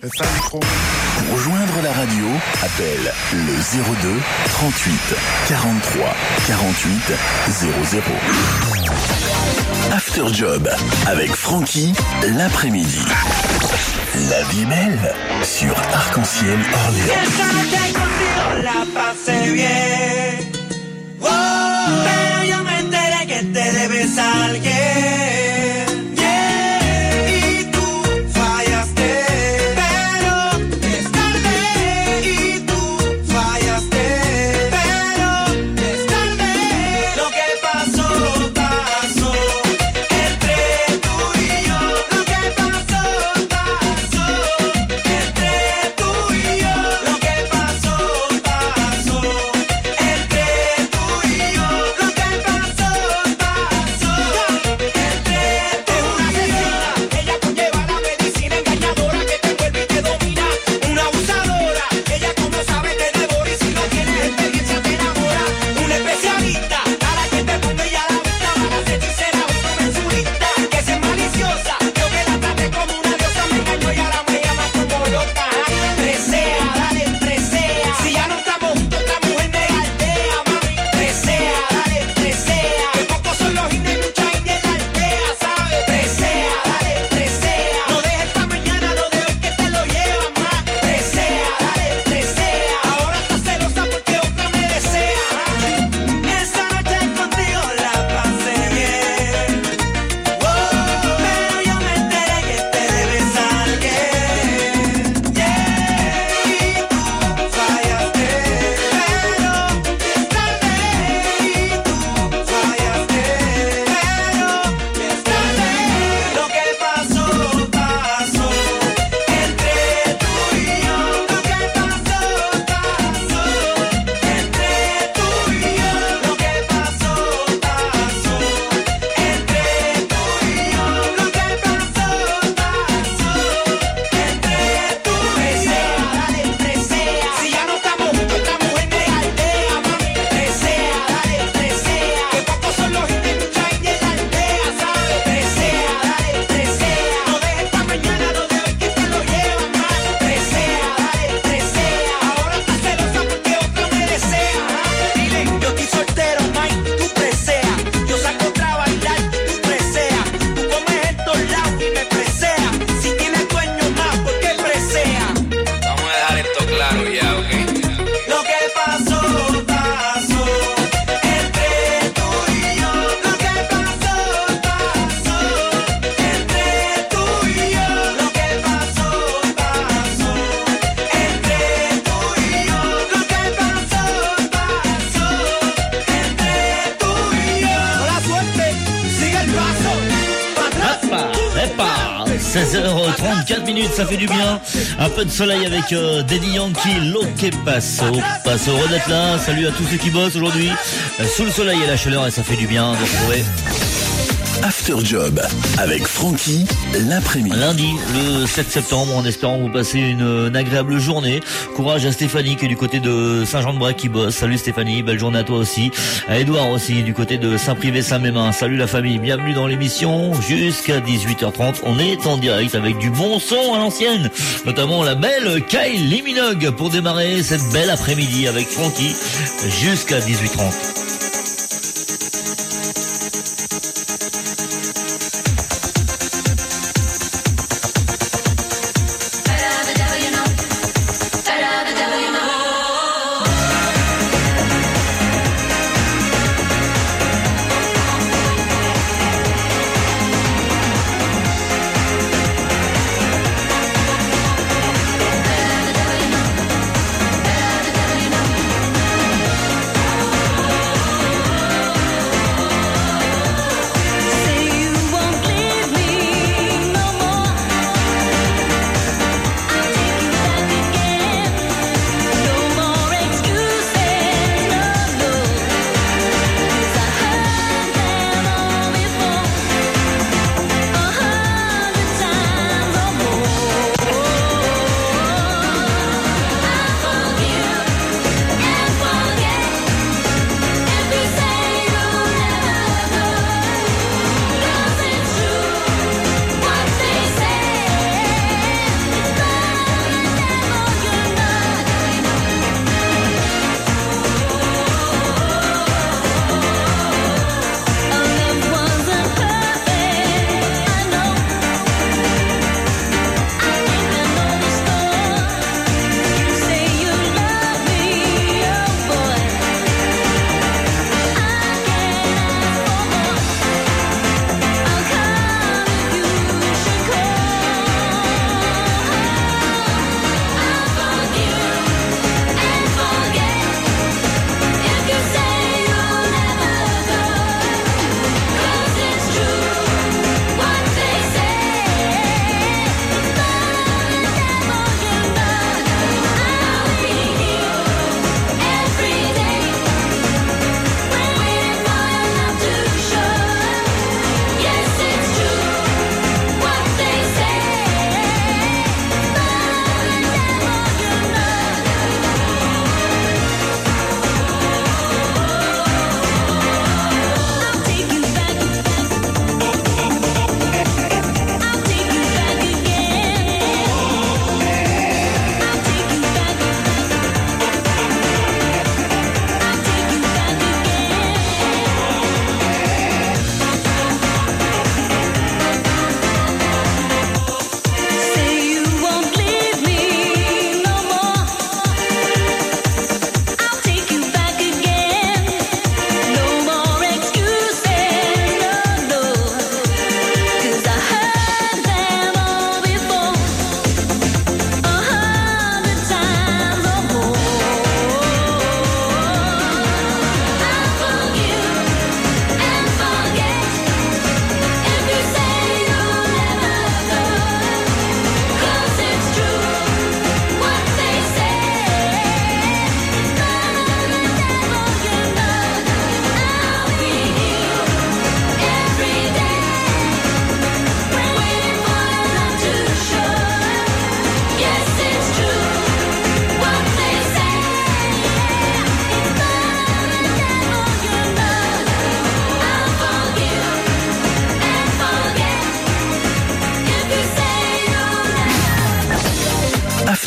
Pour rejoindre la radio, appelle le 02 38 43 48 00. After Job avec Francky l'après-midi. La vie belle sur Arc-en-Ciel Orléans. La pasé bien. Oh, pero yo me enteré que te debes a alguien. Yeah. Y tú fallaste, pero es tarde. Y tú fallaste, pero es tarde. Lo que pasó, pasó entre tú y yo. Lo que pasó, pasó entre tú y yo. Lo que pasó, pasó entre tú y yo. Lo que pasó, pasó entre tú y yo. Ella conlleva la medicina engañadora que te envuelve y te domina. Una abusadora, ella como sabe te devora y si no tienes experiencia te enamora. Una especialista, a la que te ponga ella la vista, para ser sincera, una mensurista, que es maliciosa. Yo que la traté como una diosa, me engañó y ahora me llama como loca. Presea, dale, presea. Si ya no estamos juntos, esta mujer me aldea, mami. Presea, dale, presea. Que pocos son los indios y mucha india en la aldea, ¿sabes? Presea, dale, presea. No dejes pa' mañana lo de hoy que te lo llevan más. Presea, dale, presea. Ahora estás celosa porque otra me desea. Esta noche contigo la pasé bien. Oh, pero yo me enteré que te debes a alguien. Yeah. Y tú fallaste, pero es tarde. Y tú fallaste, pero es tarde. Lo que pasó, pasó entre tú y yo. Lo que pasó, pasó entre tú y yo. Lo que pasó, pasó entre tú y yo. Lo que pasó, pasó entre tú y yo. Dale, presea. Si ya no estamos juntos, esta mujer me aldea, mami. Presea, dale, presea. Que pocos son los indios y mucha india en la aldea, ¿sabes? Presea, dale, presea. No dejes pa' mañana lo de hoy que te lo llevan más. Presea, dale, presea. Ahora estás celosa porque otra me desea. Dile, yo estoy soltero, Mike, tú presea. Yo saco otra a bailar, tú presea. Tú comes en todos lados y me presea. Si tienes dueño más, ¿por qué presea? Vamos a dejar esto claro ya, ¿ok? Lo que pasó, pasó entre tú y yo. Lo que pasó, pasó entre tú y yo. Lo que pasó, pasó entre tú y yo. Lo que pasó, pasó entre tú y yo. La suerte, sigue el paso, para atrás. 16h34 minutes, ça fait du bien. Un peu de soleil avec Daddy Yankee, Lo que paso. Passe heureux d'être là. Salut à tous ceux qui bossent aujourd'hui. Sous le soleil et la chaleur, et ça fait du bien de retrouver After Job avec Francky l'après-midi. lundi, le 7 septembre, en espérant que vous passez une agréable journée. Courage à Stéphanie qui est du côté de Saint-Jean-de-Bray qui bosse. Salut Stéphanie, belle journée à toi aussi. À Edouard aussi du côté de Saint-Privé-Saint-Mémin. Salut la famille, bienvenue dans l'émission jusqu'à 18h30. On est en direct avec du bon son à l'ancienne, notamment la belle Kylie Minogue pour démarrer cette belle après-midi avec Francky jusqu'à 18h30.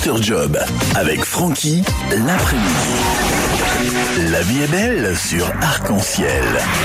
l'After Job avec Francky l'après-midi. La vie est belle sur Arc-en-Ciel.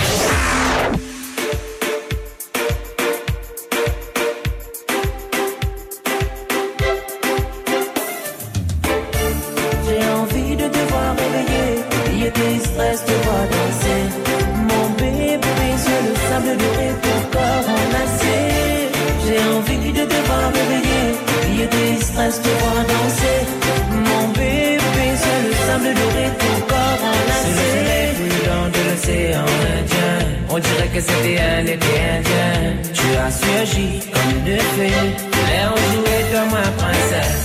J'ai envie de te voir réveiller, oublier tes stress, te voir danser. Mon bébé sur le sable doré, ton corps enlacé. J'ai envie de te voir réveiller, oublier tes stress, te voir danser. Mon bébé sur le sable doré, ton corps enlacé. C'est le soleil brûlant de l'océan Indien. On dirait que c'était un été indien. Tu as surgi comme une fée, l'air joué de ma princesse.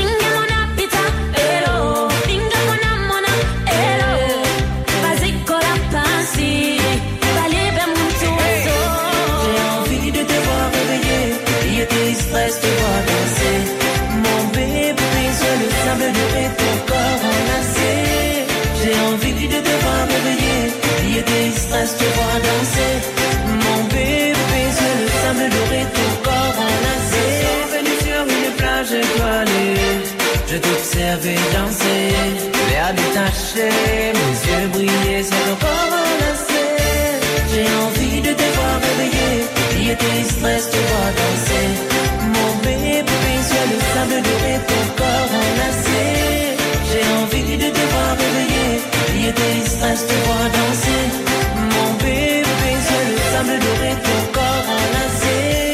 Stress, te voir danser. Mon bébé sur le sable doré, ton corps enlacé. J'ai envie de te voir réveiller, oublier tes stress, te voir danser. Mon bébé sur le sable doré, ton corps enlacé. Je suis venu sur une plage étoilée, je t'observais danser. L'air détaché, mes yeux brillaient sur ton corps enlacé. J'ai envie de te voir réveiller, oublier tes stress, te voir danser. Mon bébé sur le sable doré, ton corps enlacé. J'ai envie de te voir réveiller, oublier tes stress, te voir danser. Mon bébé sur le sable doré, ton corps enlacé.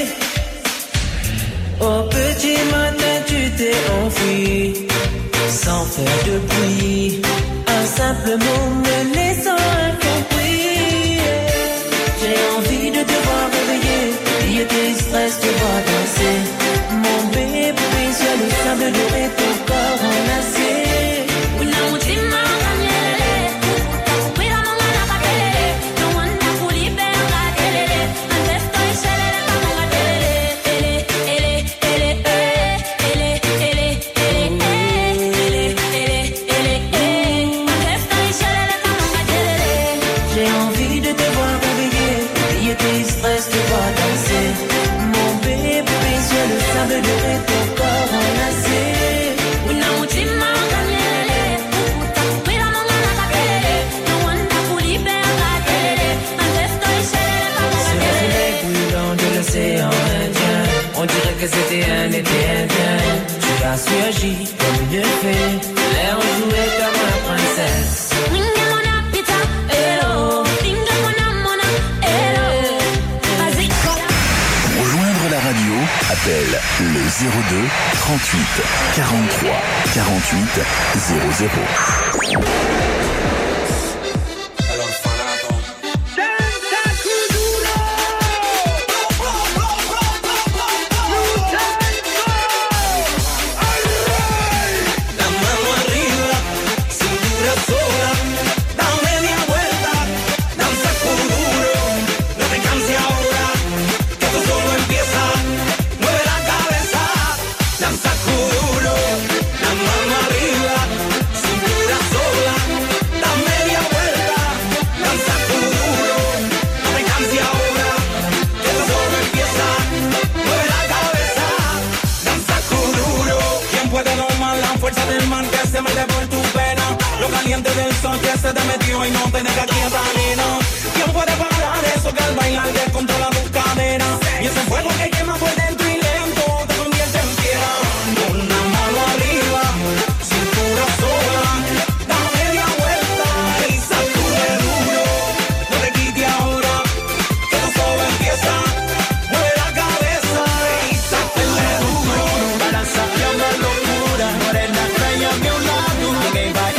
Au petit matin tu t'es enfui, sans faire de bruit. Un simple mot me laissant incompris. J'ai envie de te voir réveiller, oublier tes stress, te voir danser. Mon bébé sur le sable doré, ton corps enlacé. J'ai envie de te voir réveiller, oublier tes stress, te voir danser. Mon bébé sur le sable doré, ton corps enlacé. Sur le soleil brûlant de l'océan Indien, on dirait que c'était un été indien. Tu as surgi comme une fée, l'air joué comme la princesse. Appelle le 02 38 43 48 00. Del sol que se te metió y no te deja quieta, nena. ¿Quién puede parar eso que al bailar descontrola tu cadera? Y ese fuego que quema por dentro y lento te convierte en piedra. Una mano arriba, cintura sola, da media vuelta y sacude duro. No te quites ahora, que todo solo empieza. Mueve la cabeza y sacude duro. Balanza una locura, morena estrella a mi lado, que va a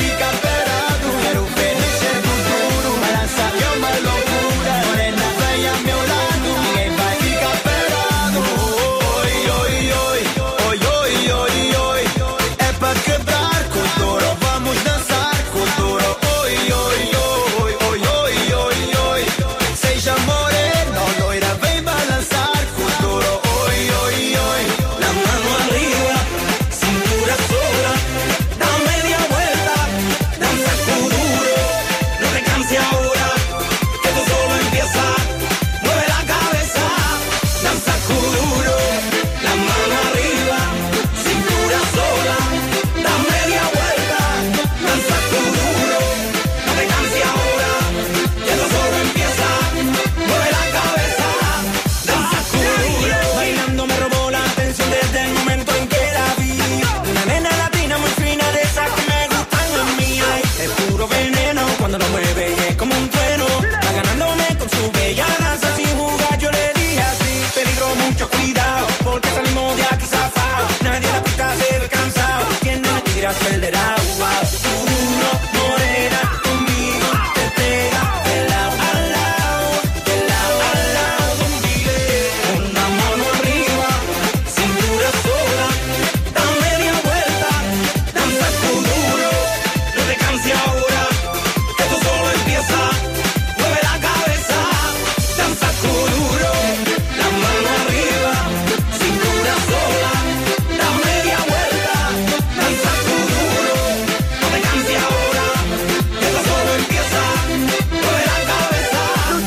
quieras perder agua. Tú no, morena, conmigo te pega de lado a lado, de lado a lado. Con la mano arriba, cintura sola, da media vuelta, danza tu duro, no te canses ahora, que esto solo empieza. Mueve la cabeza, danza tu duro, la mano arriba, cintura sola, da media vuelta, danza tu duro, no te canses ahora, que esto solo empieza. Mueve la cabeza,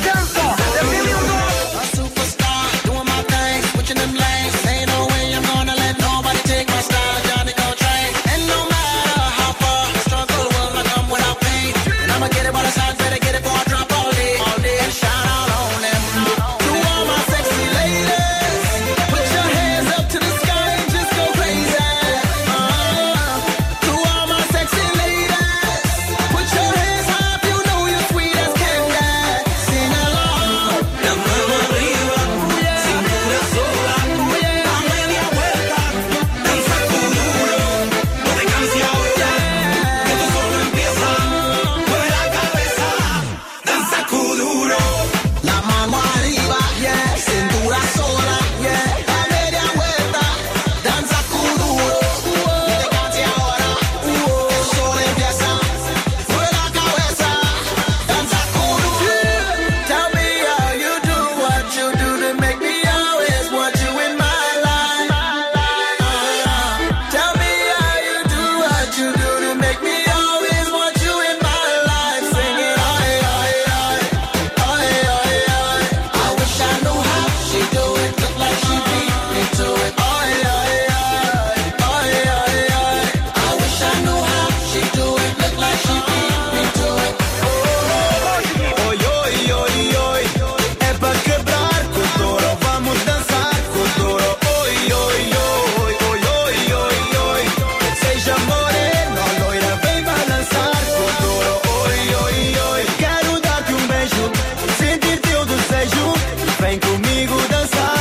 A superstar, doing my thing, switching them lanes. Ain't no way I'm gonna let nobody take my style. Johnny Coltrane. And no matter how far the struggle will not come without pain. And I'ma get it while it's hot, better get it before I drop all day and shine out on them. To all my sexy ladies, put your hands up to the sky and just go crazy. To all my sexy ladies, put your hands high if you know you're sweet as candy. Sing along. la mano arriba, cintura sola, da media vuelta, danza tu duro, no te canses ahora, que esto solo empieza. Mueve la cabeza, danza tu duro. La mano arriba, yeah, cintura sola, yeah, la media vuelta, danza kuduro, no te canses ahora, el sol empieza, mueve la cabeza, danza kuduro. Tell me how you do what you do to make me always want you in my life. Tell me how you do what you do to make me always want you in my life. Sing it, aye, aye, aye. Aye, aye, aye. I wish I knew how she do it. Look like she beat me to it. Aye, aye, aye. Aye, aye, aye. I wish I knew how she do it. Look like she beat me to it. Oi, oi, oi, oi, é pra quebrar com duro, vamos dançar com duro. Oi, oi, oi, oi, oi, oi, oi, seja morena, loira, vem balançar com duro. Oi, oi, oi, quero dar-te beijo, sentir teu desejo, vem comigo dançar.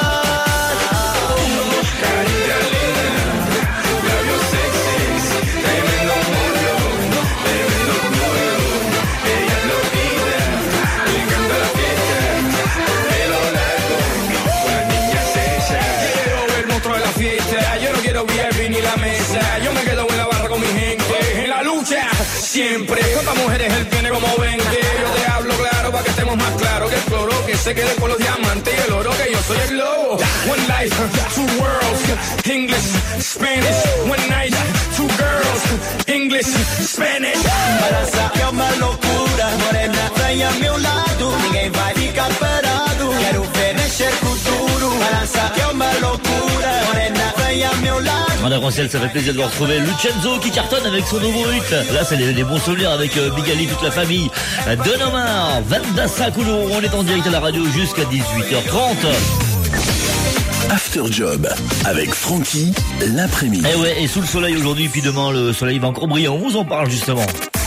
Quiero ver monstruo de la fiesta, yo no quiero VIP ni la mesa, yo me quedo en la barra con mi gente, en la lucha, siempre. ¿Cuántas mujeres él tiene como 20? Yo te hablo claro para que estemos más claros, que el cloro que se quede con los diamantes y el oro, que yo soy el lobo. One life, two worlds, English, Spanish, one night, two girls, English, Spanish. Balança é uma loucura, morena, vem a meu lado, ninguém vai ficar parado. Quero ver mexer com duro. Balança é uma loucura, morena, vem a meu lado. En arc-en-ciel, ça fait plaisir de vous retrouver. Lucenzo qui cartonne avec son nouveau hit. Là, c'est les bons souvenirs avec Big Ali, toute la famille. Don Omar, Vanda Sakuduro. On est en direct à la radio jusqu'à 18h30. After Job avec Francky l'après-midi. Et ouais, et sous le soleil aujourd'hui, puis demain, le soleil va encore briller. On vous en parle justement.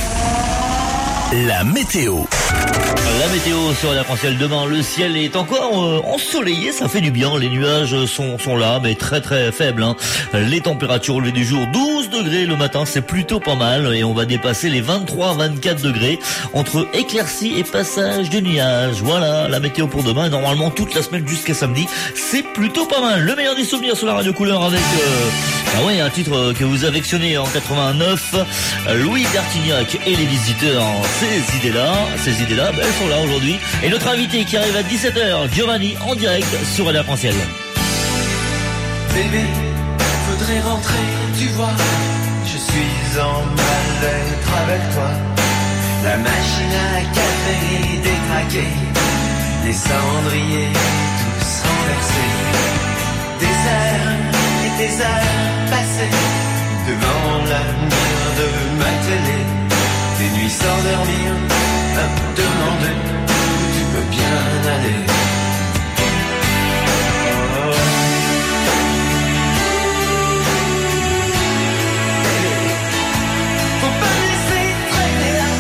La météo. La météo sur l'arc-en-ciel demain, le ciel est encore ensoleillé, ça fait du bien, les nuages sont là, mais très très faibles. Hein. Les températures levées du jour, 12 degrés le matin, c'est plutôt pas mal, et on va dépasser les 23-24 degrés entre éclaircies et passage de nuages. Voilà, la météo pour demain, normalement toute la semaine jusqu'à samedi, c'est plutôt pas mal. Le meilleur des souvenirs sur la radio couleur avec un titre que vous affectionnez en 89, Louis Bertignac et les visiteurs. Ces idées-là, elles sont là aujourd'hui. Et notre invité qui arrive à 17h, Giovanni, en direct sur l'arc-en-ciel. Bébé, faudrait rentrer, tu vois. Je suis en mal-être avec toi. La machine à café est détraquée. Les cendriers tous renversés. Des heures et des heures passées devant la lumière de ma télé. Des nuits sans dormir, à me demander où tu peux bien aller. Faut pas me laisser traîner là.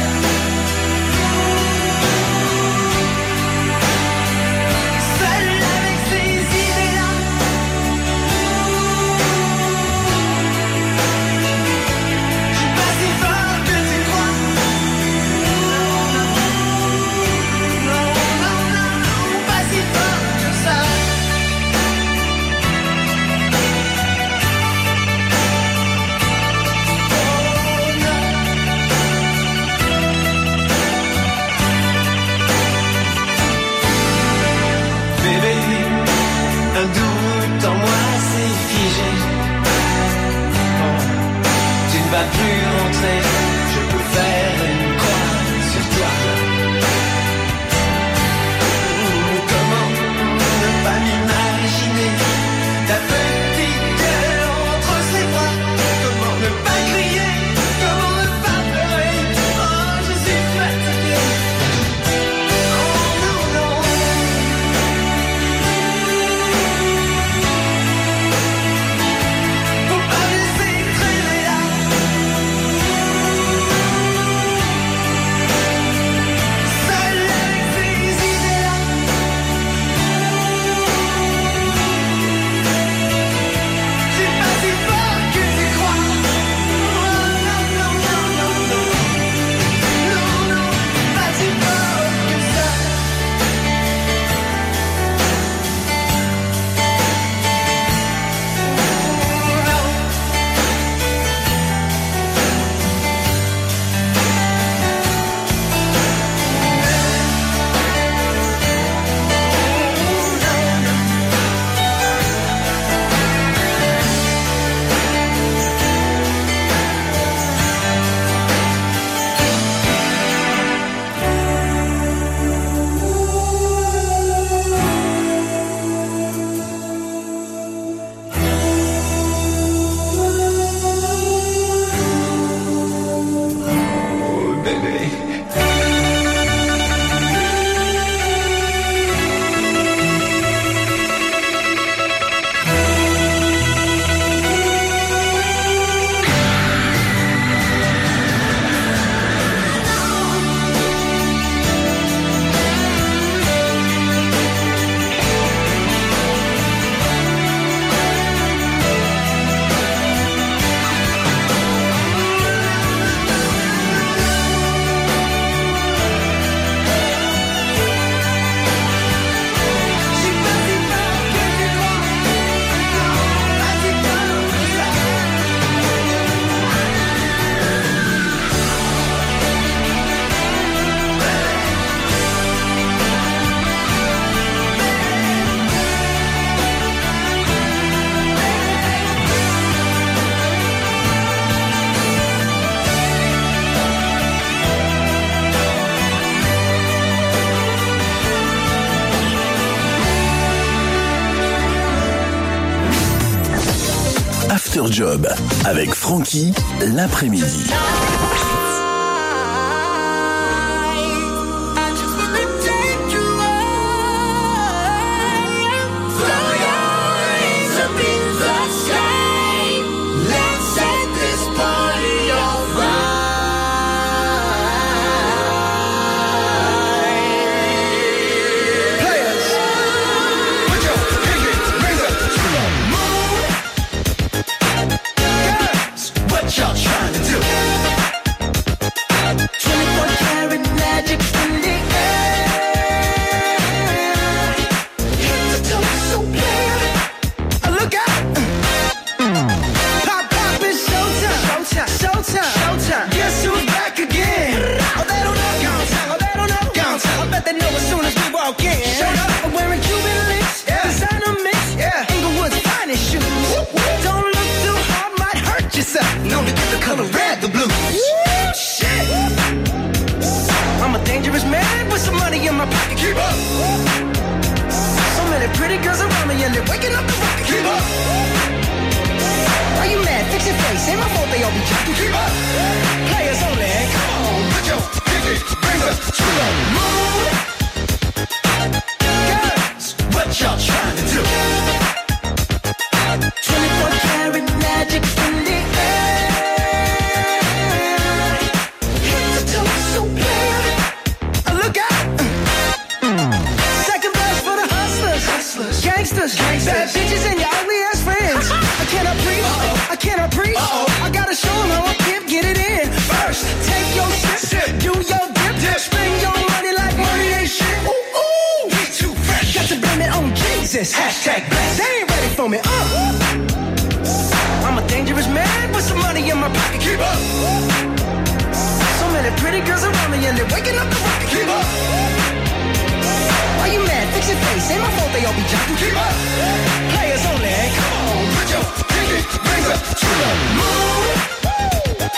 Seul avec ces idées-là. vas plus rentrer, je peux faire une croix sur toi. Comment ne pas m'imaginer ta petite gueule entre ses bras? Comment ne pas crier? Comment ne pas pleurer? Oh, je suis fatigué. Oh non, non. Faut pas laisser traîner là. Seul avec ces idées-là. C'est pas si fort que tu crois. Oh non, non, non, non, non. Non, non, pas si fort que ça. Oh, bébé. After Job avec Francky l'après-midi. What y'all trying to do? 24 karat magic in the air. Head to toe so clear. Look out! Pop, pop, it's showtime. Showtime, showtime, showtime. Guess who's back again? Oh, they don't know. Oh, they don't know. I bet they know as soon as we walk in. Showed up, I'm wearing Cuban links. Yeah. Designer mix. Yeah. Inglewood's finest shoes. Don't look too hard, might hurt yourself. Known to get the color red, the blues. Shit. I'm a dangerous man with some money in my pocket. Keep up. So many pretty girls around me and they're waking up the rocket. Keep up. Why you mad? Fix your face. Ain't my fault they all be jacking. Keep up. Players only. Come on, put your pinky finger to the moon. Girls, what y'all trying to do? 24 karat magic in the air. Head to toe so clear. Look out! Second verse for the hustlers, gangsters, bad bitches and your ugly ass friends. I cannot breathe. I cannot breathe. I gotta show them how I get it in. First, take your sip, do your dip, spend your money like money ain't shit. Ooh, ooh, we too fresh. Got to blame it on Jesus. Hashtag blessed. They ain't ready for me. I'm a dangerous man with some money in my pocket. Keep up. So many pretty girls around me and they're waking up the rocket. Keep up. Why you mad? Fix your face. Ain't my fault they all be jocking. Keep up. Players only. Come on, put your pinky finger to the moon.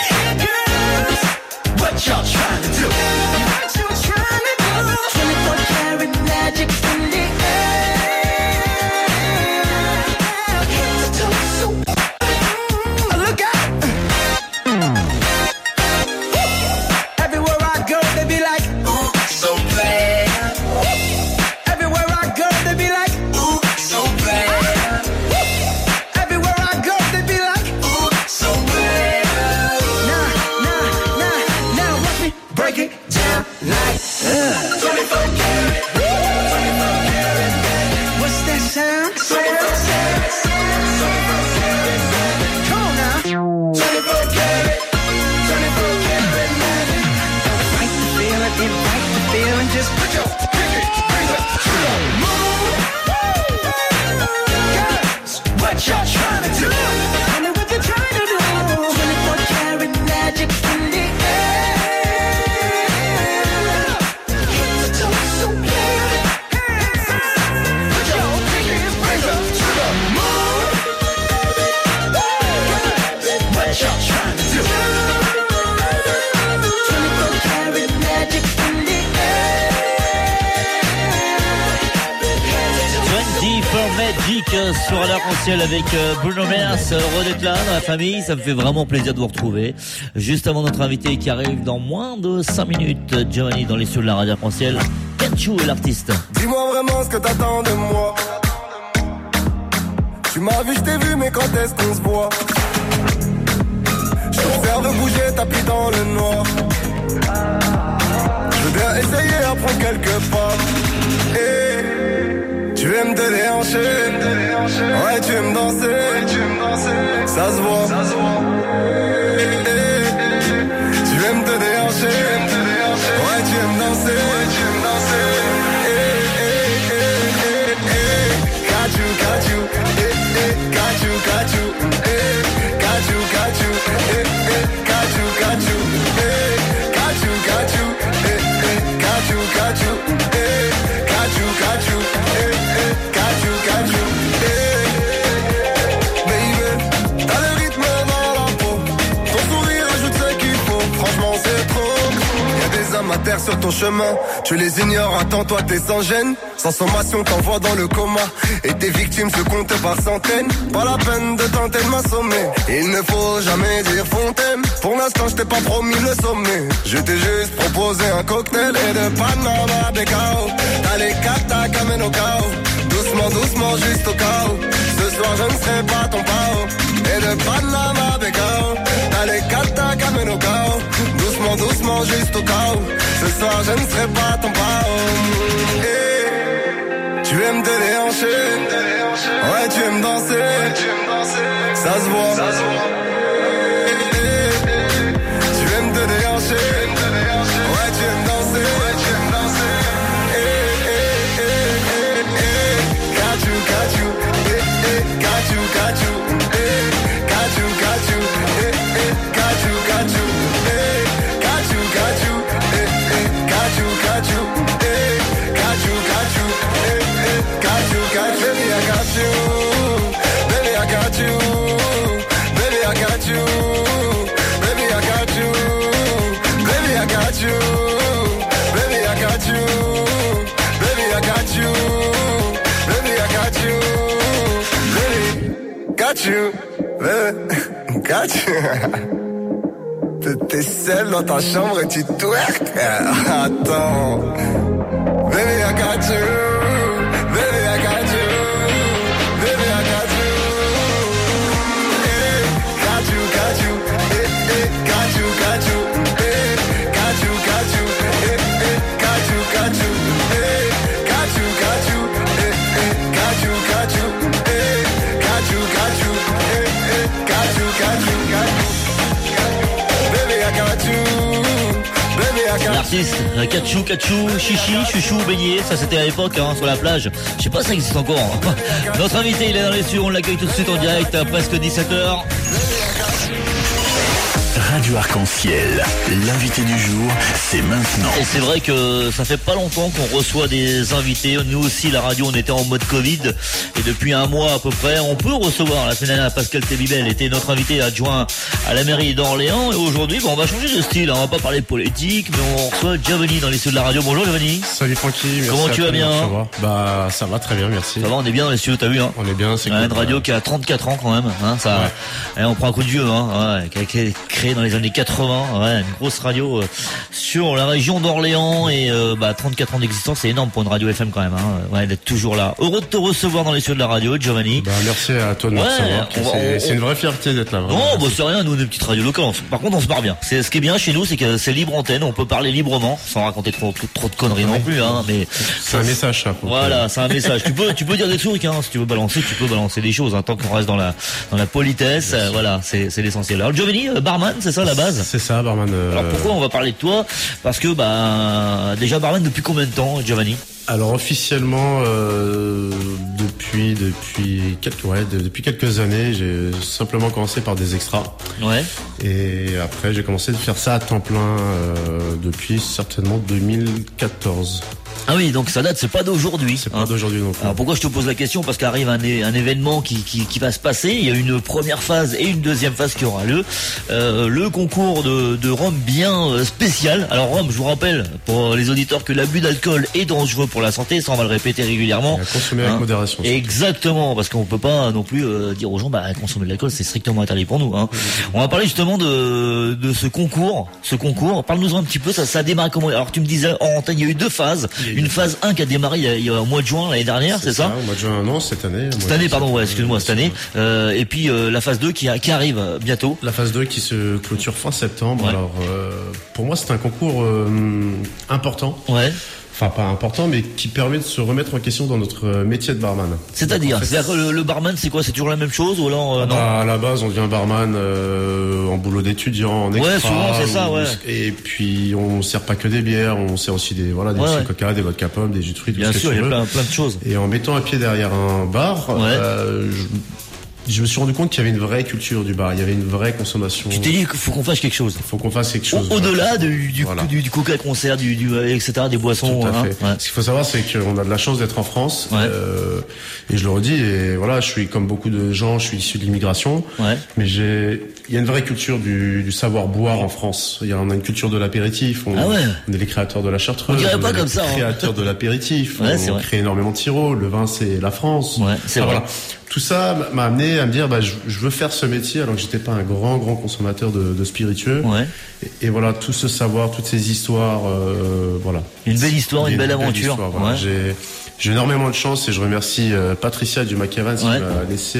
y'all trying to do? 24 karat magic in the air. 24 Magic sur l'arc-en-ciel avec Bruno Mars. Heureux d'être là dans la famille, ça me fait vraiment plaisir de vous retrouver. Juste avant notre invité qui arrive dans moins de 5 minutes, Giovanni dans les cieux de la radio arc-en-ciel. Ketchou est l'artiste. Dis-moi vraiment ce que t'attends de moi. Tu m'as vu, je t'ai vu, mais quand est-ce qu'on se voit? Je t'observe bouger, tapis dans le noir. Je veux bien essayer, apprendre quelques pas. Et tu aimes te déhancher. Ouais, tu aimes danser. Ça se voit. Tu aimes te déhancher. Ouais, tu aimes danser. Got you, got you. Got you, got you. Got you, got you. Got you, got you. Got you, got you. Got you, got you. Got you, got you. Got you, got you. Baby, t'as le rythme dans la peau. Ton sourire ajoute ce qu'il faut. Franchement, c'est trop. Y'a des hommes à terre sur ton chemin. Tu les ignores, attends, toi t'es sans gêne. Sans sommation, t'envoies dans le coma. Et tes victimes se comptent par centaines. Pas la peine de tenter de m'assommer. Il ne faut jamais dire fontaine. Pour l'instant, je t'ai pas promis le sommet. Je t'ai juste proposé un cocktail et de Panama de cao. T'as les katas comme au chaos. Doucement, doucement, juste au chaos. Ce soir, je ne serai pas ton pao. Et de Panama de cao. T'as les katas comme au chaos. Doucement, doucement, juste au chaos. Ce soir, je ne serai pas ton pao. Tu aimes te déhancher, ouais tu aimes danser, ça se voit. Tu aimes te déhancher, ouais tu aimes danser, Got you, got you, got you, got you, got you, got you, got you, got you, got you, got you, got you, got you, got you, got you. Got you, got you, baby, I got you. Baby, I got you. Baby, I got you. Baby, I got you. Baby, I got you. Baby, I got you. Baby, I got you. Baby, I got you. Baby, got you. Baby, got you. T'es seul dans ta chambre et tu twerk. Attends. Baby, I got you. Baby, I got you. Baby, I got you. Got you, got you. Got you, got you. Got you, got you. Got you, got you. Got you, got you. Got you, got you. Got you, got you. Got you, got you. Baby, I got you. L'artiste Ketchou, Ketchou, Chichi, Chouchou, Beignet, ça c'était à l'époque sur la plage. Je sais pas si ça existe encore. Notre invité il est dans les cieux, on l'accueille tout de suite en direct à presque 17h. Radio Arc-en-Ciel, l'invité du jour, c'est maintenant. Et c'est vrai que ça fait pas longtemps qu'on reçoit des invités. Nous aussi, la radio, on était en mode Covid. Et depuis un mois à peu près, on peut recevoir. La semaine dernière, Pascal Tébibel était notre invité adjoint à la mairie d'Orléans. Et aujourd'hui, on va changer de style. On va pas parler politique, mais on reçoit Giovanni dans les cieux de la radio. Bonjour Giovanni. Salut Francky. Comment tu vas bien? Bah ça va très bien, merci. Ça va, on est bien dans les cieux, t'as vu hein? On est bien, c'est cool. Une radio qui a 34 ans quand même. Hein, ça, ouais. Et on prend un coup de vieux, hein, ouais, qui a été créée dans les années 80. Ouais, une grosse radio sur la région d'Orléans et 34 ans d'existence, c'est énorme pour une radio FM quand même. Hein, ouais, d'être toujours là. Heureux de te recevoir dans les cieux de la radio, Giovanni. Bah merci à toi de me recevoir. C'est une vraie fierté d'être là. Vraiment. Non, bah c'est rien, nous on est une petite radio locale. Par contre, on se marre bien. C'est ce qui est bien chez nous, c'est que c'est libre antenne, on peut parler librement, sans raconter trop de conneries non plus. Hein, mais c'est un message, ça. Voilà, c'est un message. tu peux dire des trucs, hein, si tu veux balancer, tu peux balancer des choses, hein, tant qu'on reste dans la politesse. Voilà, c'est l'essentiel. Alors Giovanni, barman, c'est ça la base? C'est ça, barman. Alors pourquoi on va parler de toi? Parce que déjà barman depuis combien de temps, Giovanni? Alors officiellement, depuis quelques années, j'ai simplement commencé par des extras. Ouais. Et après, j'ai commencé de faire ça à temps plein depuis certainement 2014. Ah oui, donc ça date, c'est pas d'aujourd'hui. C'est pas d'aujourd'hui non plus. Alors pourquoi je te pose la question? Parce qu'arrive un événement qui va se passer. Il y a une première phase et une deuxième phase qui aura lieu. Le concours de rhum bien spécial. Alors rhum, je vous rappelle pour les auditeurs que l'abus d'alcool est dangereux pour la santé. Ça, on va le répéter régulièrement. Et à consommer avec modération. Exactement, parce qu'on peut pas non plus dire aux gens, consommer de l'alcool, c'est strictement interdit pour nous. On va parler justement de ce concours. Parle-nous un petit peu. Ça démarre comment? Alors tu me disais en antenne, il y a eu deux phases. Une phase 1 qui a démarré il y a au mois de juin l'année dernière, c'est ça? Au mois de juin, non, cette année. Cette année, excuse-moi, cette année. Et puis la phase 2 qui arrive bientôt. La phase 2 qui se clôture fin septembre. Ouais. Alors, pour moi, c'est un concours important. Ouais. Enfin, pas important, mais qui permet de se remettre en question dans notre métier de barman. C'est-à-dire que le barman, c'est quoi? C'est toujours la même chose ou alors non? À la base, on devient barman en boulot d'étudiant, en extra. Ouais, souvent c'est ça, ouais. Et puis, on sert pas que des bières, on sert aussi des coca, des vodka pommes, des jus de fruits, tout bien ce sûr, que tu il y a veux. plein de choses. Et en mettant un pied derrière un bar, je me suis rendu compte qu'il y avait une vraie culture du bar, il y avait une vraie consommation. Tu t'es dit qu'il faut qu'on fasse quelque chose. Au-delà du coca concert, etc., des boissons. Tout à fait. Ce qu'il faut savoir, c'est qu'on a de la chance d'être en France. Ouais. Et je le redis, et voilà, je suis comme beaucoup de gens, je suis issu de l'immigration. Ouais. Mais il y a une vraie culture du savoir boire en France. On a une culture de l'apéritif. On est les créateurs de la chartreuse. On dirait pas comme ça. Créateurs de l'apéritif. Ouais, on crée énormément de sirops. Le vin, c'est la France. Ouais, c'est vrai. Voilà. Tout ça m'a amené à me dire, je veux faire ce métier alors que j'étais pas un grand consommateur de spiritueux. Ouais. Et voilà, tout ce savoir, toutes ces histoires, voilà. Une belle histoire, une belle aventure. Histoire, voilà. Ouais. J'ai énormément de chance et je remercie Patricia du Mac Evans qui m'a laissé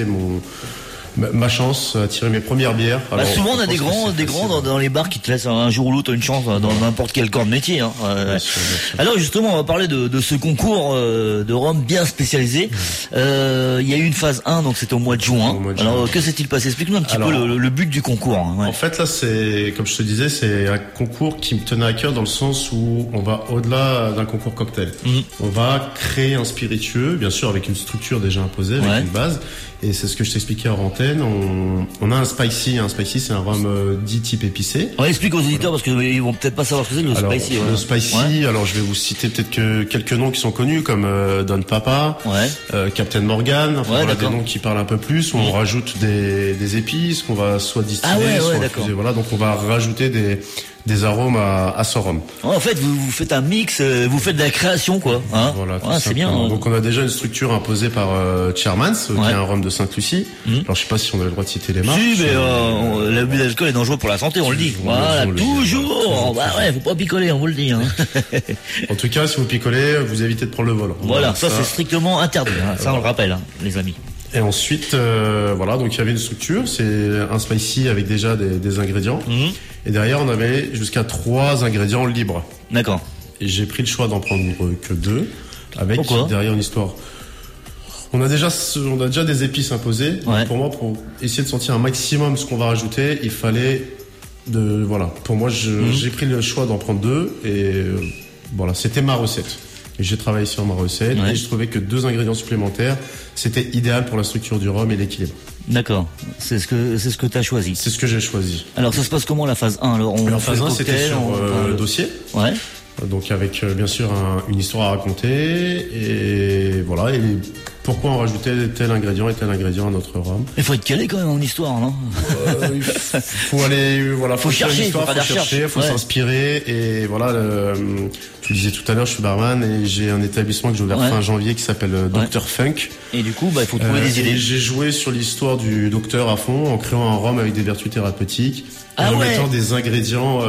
ma chance à tirer mes premières bières. Alors, souvent on a des grands dans les bars qui te laissent un jour ou l'autre une chance dans n'importe quel corps de métier. Bien sûr. Alors justement, on va parler de ce concours de rhum bien spécialisé. Il y a eu une phase 1, donc c'était au mois de juin. Alors que s'est-il passé? Explique-nous un petit peu le but du concours. En fait là, c'est comme je te disais, c'est un concours qui me tenait à cœur dans le sens où on va au-delà d'un concours cocktail. On va créer un spiritueux, bien sûr avec une structure déjà imposée, avec une base. Et c'est ce que je t'expliquais en antenne. On a un spicy. Un spicy, c'est un rhum dit type épicé. On explique aux auditeurs parce qu'ils vont peut-être pas savoir ce que c'est spicy. Le spicy, alors je vais vous citer peut-être que quelques noms qui sont connus comme Don Papa, Captain Morgan, des noms qui parlent un peu plus. Où on rajoute des épices qu'on va soit distiller, soit infuser. Voilà, donc on va rajouter des arômes à ce rhum. En fait, vous faites un mix, vous faites de la création, quoi. Voilà, c'est bien. Donc on a déjà une structure imposée par Chairmans, qui est un rhum de Sainte-Lucie. Alors je sais pas si on a le droit de citer les marques. Si, mais l'abus d'alcool est dangereux pour la santé, on le dit. Voilà, toujours. Faut pas picoler, on vous le dit. En tout cas, si vous picolez, vous évitez de prendre le vol. Voilà, ça c'est strictement interdit. Ça on le rappelle, les amis. Et ensuite, donc il y avait une structure, c'est un spicy avec déjà des ingrédients. Et derrière, on avait jusqu'à 3 ingrédients libres. D'accord. Et j'ai pris le choix d'en prendre que 2, avec derrière une histoire. On a déjà des épices imposées. Pour moi, pour essayer de sentir un maximum ce qu'on va rajouter, il fallait Pour moi, j'ai pris le choix d'en prendre 2 et c'était ma recette. Et j'ai travaillé sur ma recette et je trouvais que 2 ingrédients supplémentaires, c'était idéal pour la structure du rhum et l'équilibre. D'accord. C'est ce que tu as choisi. C'est ce que j'ai choisi. Alors ça se passe comment la phase 1? Alors la phase 1, c'était sur le dossier. Ouais. Donc avec bien sûr une histoire à raconter et voilà. Et pourquoi on rajoutait tel ingrédient et tel ingrédient à notre rhum. Il faut être calé quand même en histoire, non? Il faut aller, faut chercher, faut s'inspirer et voilà. Tu le disais tout à l'heure, je suis barman et j'ai un établissement que j'ai ouvert fin janvier qui s'appelle Dr Funk. Et du coup, il faut trouver des idées. J'ai joué sur l'histoire du docteur à fond en créant un rhum avec des vertus thérapeutiques et en mettant des ingrédients.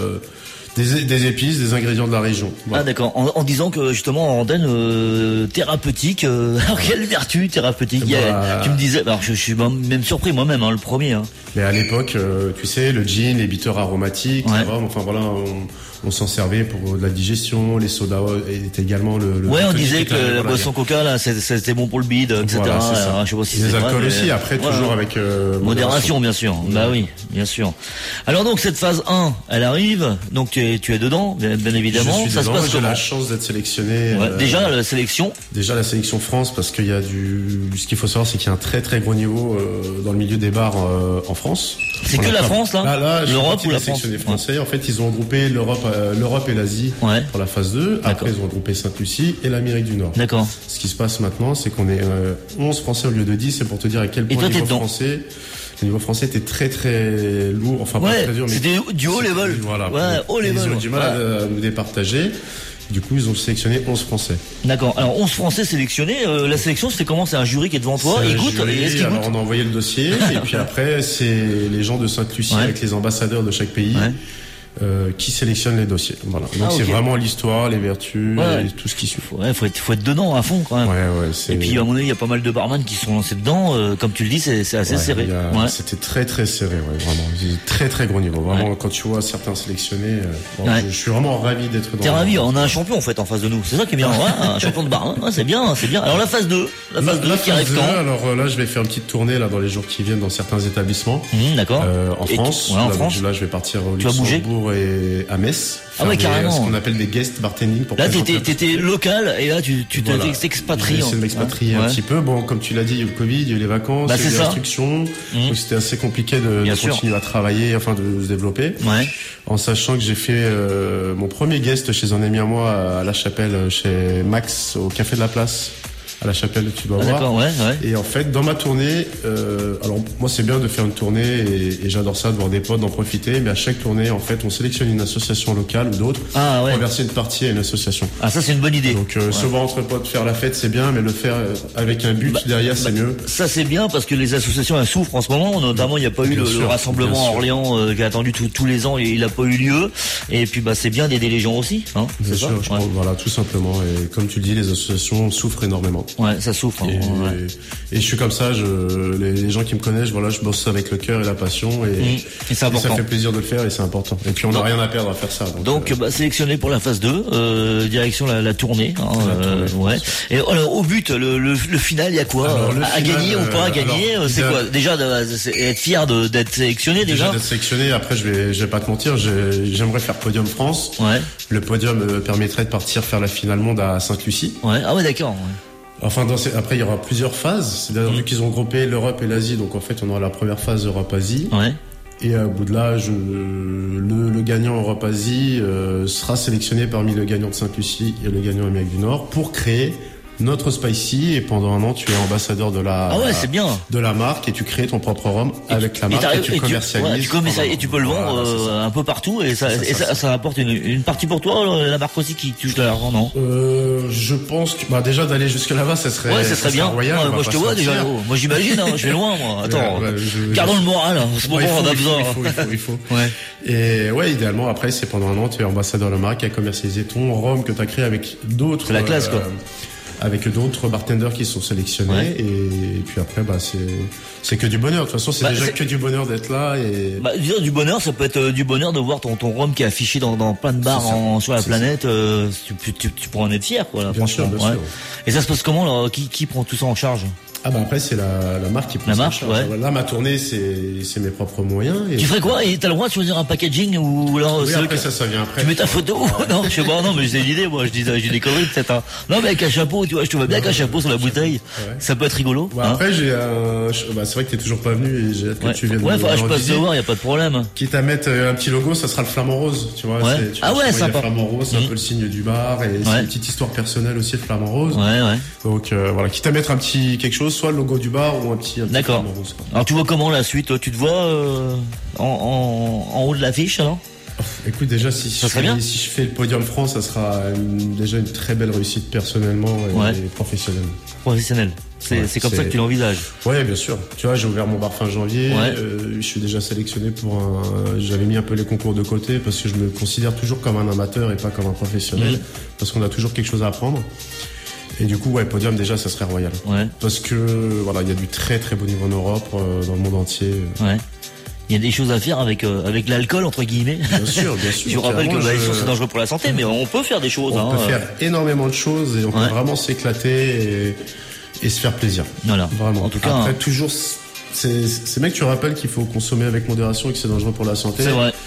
Des épices, des ingrédients de la région. Voilà. Ah d'accord, en disant que justement en antenne thérapeutique, alors quelle vertu thérapeutique tu me disais, alors je suis même surpris moi-même, le premier. Mais à l'époque, tu sais, le gin, les bitters aromatiques, les rhums, enfin voilà, on s'en servait pour de la digestion, les sodas étaient également le ouais, on disait que la boisson Coca là, c'était bon pour le bide, etc. Voilà, c'est ça. Alors, je sais pas si les c'est alcools vrai, aussi, après toujours avec modération, bien sûr. Bah oui, bien sûr. Alors donc cette phase 1, elle arrive, donc tu es dedans, bien évidemment. Je suis ça dedans, se passe j'ai comment? la chance d'être sélectionné. Déjà la sélection. Déjà la sélection France, parce qu'il y a ce qu'il faut savoir, c'est qu'il y a un très très gros niveau dans le milieu des bars en France. C'est que la France là, l'Europe ou la France? Français. En fait, ils ont regroupé l'Europe et l'Asie pour la phase 2. Après, ils ont regroupé Sainte-Lucie et l'Amérique du Nord. D'accord. Ce qui se passe maintenant, c'est qu'on est 11 Français au lieu de 10. C'est pour te dire à quel point le niveau français était très très lourd. Enfin, pas très dur, mais c'était du haut level. Voilà. Haut level. Ils ont du mal à nous départager. Du coup, ils ont sélectionné 11 Français. D'accord. Alors, 11 Français sélectionnés. La sélection, c'était comment? C'est un jury qui est devant toi. Il goûte. Alors, on a envoyé le dossier. Et puis après, c'est les gens de Sainte-Lucie avec les ambassadeurs de chaque pays. Qui sélectionne les dossiers. Voilà. Donc c'est vraiment l'histoire, les vertus et tout ce qui suit. Ouais, faut être dedans à fond quand même. Et puis à mon avis, il y a pas mal de barman qui sont lancés dedans. Comme tu le dis, c'est assez serré. C'était très très serré, vraiment. Très très gros niveau. Vraiment, quand tu vois certains sélectionnés, je suis vraiment ravi d'être dans. T'es ravi, on a un champion en fait en face de nous. C'est ça qui est bien, un champion de bar. C'est bien, c'est bien. Alors la phase 2, qui arrive quand? Alors là, je vais faire une petite tournée là dans les jours qui viennent dans certains établissements. D'accord. En France. En France. Là, je vais partir au Luxembourg et à Metz. Carrément. Ce qu'on appelle des guest bartending. Là, t'étais local et là, tu t'expatries. J'essaie de m'expatrier un petit peu. Bon, comme tu l'as dit, il y a eu le Covid, il y a eu les vacances, il y a eu les restrictions. Donc c'était assez compliqué de continuer à travailler, enfin de se développer. En sachant que j'ai fait mon premier guest chez un ami à moi à La Chapelle, chez Max, au Café de la Place. À La Chapelle, tu dois voir. Et en fait, dans ma tournée, alors moi c'est bien de faire une tournée et j'adore ça, de voir des potes, d'en profiter. Mais à chaque tournée, en fait, on sélectionne une association locale ou d'autres pour verser une partie à une association. Ah, ça c'est une bonne idée. Donc se voir entre potes, faire la fête, c'est bien, mais le faire avec un but derrière, c'est mieux. Ça c'est bien parce que les associations elles souffrent en ce moment. Notamment, il n'y a pas eu le rassemblement à Orléans qui a attendu tous les ans et il n'a pas eu lieu. Et puis c'est bien d'aider les gens aussi. Bien sûr, je pense, voilà, tout simplement. Et comme tu le dis, les associations souffrent énormément. Ouais, ça souffre. Et je suis comme ça, les gens qui me connaissent, je bosse avec le cœur et la passion et ça fait plaisir de le faire et c'est important. Et puis on n'a rien à perdre à faire ça. Donc sélectionné pour la phase 2, direction la tournée. Et alors, au but, le final, il y a quoi? À gagner ou pas à gagner? C'est quoi? Déjà, être fier d'être sélectionné déjà. D'être sélectionné. Après, je vais pas te mentir, j'aimerais faire podium France. Le podium me permettrait de partir faire la finale monde à Sainte-Lucie. Ah ouais, d'accord. Enfin, après, il y aura plusieurs phases. C'est-à-dire vu qu'ils ont groupé l'Europe et l'Asie, donc en fait, on aura la première phase Europe-Asie. Et au bout de là, le gagnant Europe-Asie sera sélectionné parmi le gagnant de Sainte-Lucie et le gagnant Amérique du Nord pour créer notre Spicy. Et pendant un an, tu es ambassadeur de c'est bien. De la marque et tu crées ton propre rhum avec la marque et tu commercialises. Et tu peux le vendre un peu partout et ça apporte une partie pour toi, la marque aussi qui touche de l'argent, non? Je pense que déjà d'aller jusque là-bas, ça serait bien. Royal, moi je te vois déjà. Moi j'imagine, je vais loin moi. Attends, gardons le moral. C'est bon, on a besoin. Il faut. Et idéalement après, c'est pendant un an, tu es ambassadeur de la marque à commercialiser ton rhum que tu as créé avec d'autres. C'est la classe quoi. Avec d'autres bartenders qui sont sélectionnés et puis après c'est que du bonheur. De toute façon, c'est déjà que du bonheur d'être là et dire du bonheur, ça peut être du bonheur de voir ton rhum qui est affiché dans plein de bars sur la planète. Tu pourras en être fier quoi. Là, bien sûr. Et ça se passe comment là? Qui prend tout ça en charge? Après c'est la marque qui prend ça en charge. Là ma tournée c'est mes propres moyens. Tu ferais quoi? Et t'as le droit de choisir un packaging ou alors après ça vient après. Tu mets ta photo? Non, je sais pas. Non, mais j'ai une idée. Moi, j'ai des conneries peut-être. Non, mais avec un chapeau, tu vois, je te vois bien avec un chapeau sur la bouteille. Ça peut être rigolo. Après j'ai c'est vrai que t'es toujours pas venu et j'ai hâte que tu viennes. Je passe te voir, y a pas de problème. Quitte à mettre un petit logo, ça sera le flamant rose, tu vois. Sympa. Le flamant rose, c'est un peu le signe du bar et c'est une petite histoire personnelle aussi, le flamant rose. Donc voilà, quitte à mettre un petit quelque chose, soit le logo du bar ou un petit D'accord. Rose, alors tu vois comment la suite? Tu te vois en haut de l'affiche alors? Écoute, déjà si je fais le podium France, ça sera déjà une très belle réussite personnellement et professionnellement. Professionnel. C'est comme ça que tu l'envisages. Ouais, bien sûr. Tu vois, j'ai ouvert mon bar fin janvier. Je suis déjà sélectionné pour j'avais mis un peu les concours de côté parce que je me considère toujours comme un amateur et pas comme un professionnel parce qu'on a toujours quelque chose à apprendre. Et du coup, podium déjà, ça serait royal. Parce que il y a du très très beau niveau en Europe, dans le monde entier. Il y a des choses à faire avec l'alcool entre guillemets. Bien sûr. Je vous rappelle que c'est dangereux pour la santé, mais on peut faire des choses. On peut faire énormément de choses et on peut vraiment s'éclater et se faire plaisir. Voilà. Vraiment. En tout cas, après toujours, c'est mec, tu rappelles qu'il faut consommer avec modération et que c'est dangereux pour la santé. C'est vrai.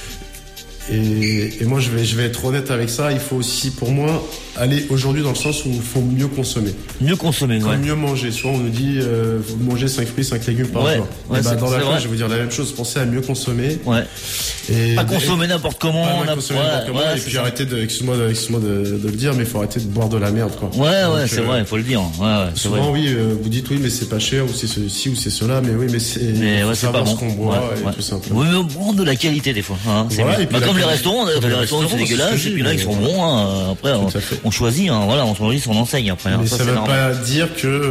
Et moi, je vais être honnête avec ça. Il faut aussi, pour moi, aller aujourd'hui dans le sens où il faut mieux consommer. Mieux consommer, mieux manger. Souvent, on nous dit, vous mangez 5 fruits, 5 légumes par jour. Ouais, dans la fin, je vais vous dire la même chose. Pensez à mieux consommer. Ouais. Et pas consommer n'importe comment. Et puis arrêter excuse-moi de le dire, mais il faut arrêter de boire de la merde, quoi. Ouais, c'est vrai, il faut le dire. Souvent, oui, vous dites oui, mais c'est pas cher, ou c'est ceci, ou c'est cela, mais oui, mais c'est pas bon. Ce qu'on boit, et tout simplement. Oui, mais on prend de la qualité, des fois, hein. C'est comme les restaurants, c'est dégueulasse, et puis là, ils sont bons, hein. Après, on choisit, hein. Voilà, on choisit son enseigne, après. Mais ça veut pas dire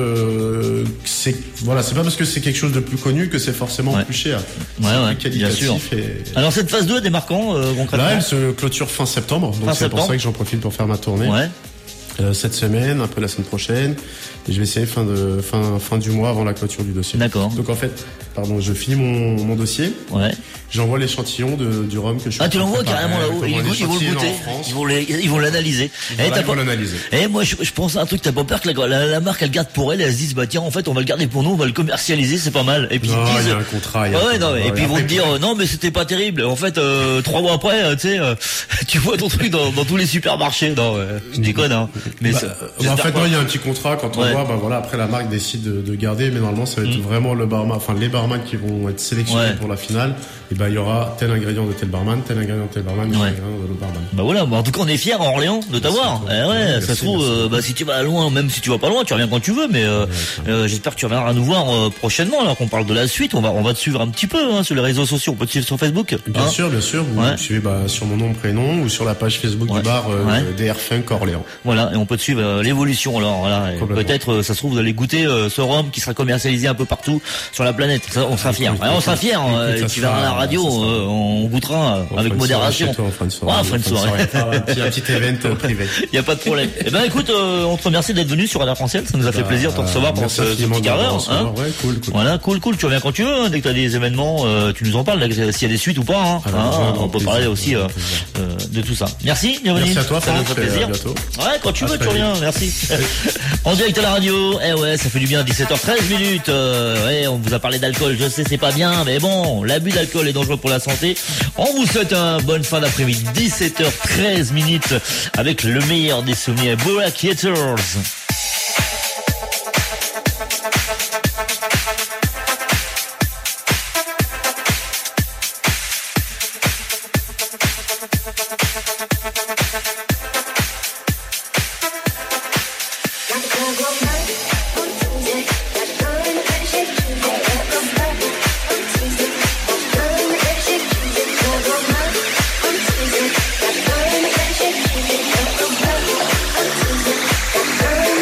que, c'est pas parce que c'est quelque chose de plus connu que c'est forcément plus cher. Ouais, bien sûr. Alors, cette phase 2 démarre quand, concrètement? Là, elle se clôture fin septembre, donc c'est pour ça que j'en profite pour faire ma tournée. Cette semaine, un peu la semaine prochaine, et je vais essayer fin du mois avant la clôture du dossier. D'accord. Donc en fait, je finis mon dossier. J'envoie l'échantillon du rhum que je suis. Ah, tu l'envoies carrément là-haut. Ils vont le goûter. Ils vont l'analyser. Ils vont l'analyser. Moi, je pense à un truc, t'as pas peur que la marque, elle garde pour elle se dise, bah tiens, en fait, on va le garder pour nous, on va le commercialiser, c'est pas mal. Et puis non, il y a un contrat. Et puis ils vont te dire, non, mais c'était pas terrible. En fait, 3 mois après, tu sais, tu vois ton truc dans tous les supermarchés. Non, je déconne, hein. Mais en fait, non, il y a un petit contrat quand on voit, après la marque décide de garder, mais normalement, ça va être vraiment le barman, les barman qui vont être sélectionnés pour la finale. Et il y aura tel ingrédient de tel barman, tel ingrédient de tel barman, tel ingrédient de l'autre barman. Bah voilà, en tout cas on est fiers à Orléans de t'avoir. Ça se trouve, si tu vas loin, même si tu vas pas loin, tu reviens quand tu veux, mais j'espère que tu reviendras nous voir prochainement, alors qu'on parle de la suite. On va te suivre un petit peu sur les réseaux sociaux. On peut te suivre sur Facebook. Bien sûr. Vous me suivez sur mon nom, prénom, ou sur la page Facebook du bar DR Funk Orléans. Voilà, et on peut te suivre l'évolution. Alors voilà, peut-être ça se trouve vous allez goûter ce rhum qui sera commercialisé un peu partout sur la planète. Ça, on sera fiers. On sera fiers. Tu verras à la radio, on goûtera avec modération. On fera une soirée. Un petit event privé. Il y a pas de problème. Eh ben écoute, on te remercie d'être venu sur Arc-en-Ciel. Ça nous a fait plaisir de te recevoir pour ce petit quart d'heure. Cool. Voilà, cool. Tu reviens quand tu veux. Dès que tu as des événements, tu nous en parles. S'il y a des suites ou pas. On peut parler aussi de tout ça. Merci, bienvenue. Merci à toi, ça nous fait plaisir. Ouais, quand tu veux, tu reviens. Merci. En direct à la radio. Ça fait du bien. 17h13 minutes. On vous a parlé d'alcool. Je sais, c'est pas bien, mais bon, l'abus d'alcool est dangereux pour la santé. On vous souhaite une bonne fin d'après-midi. 17h13 minutes avec le meilleur des souvenirs. Black Hitters. Girl,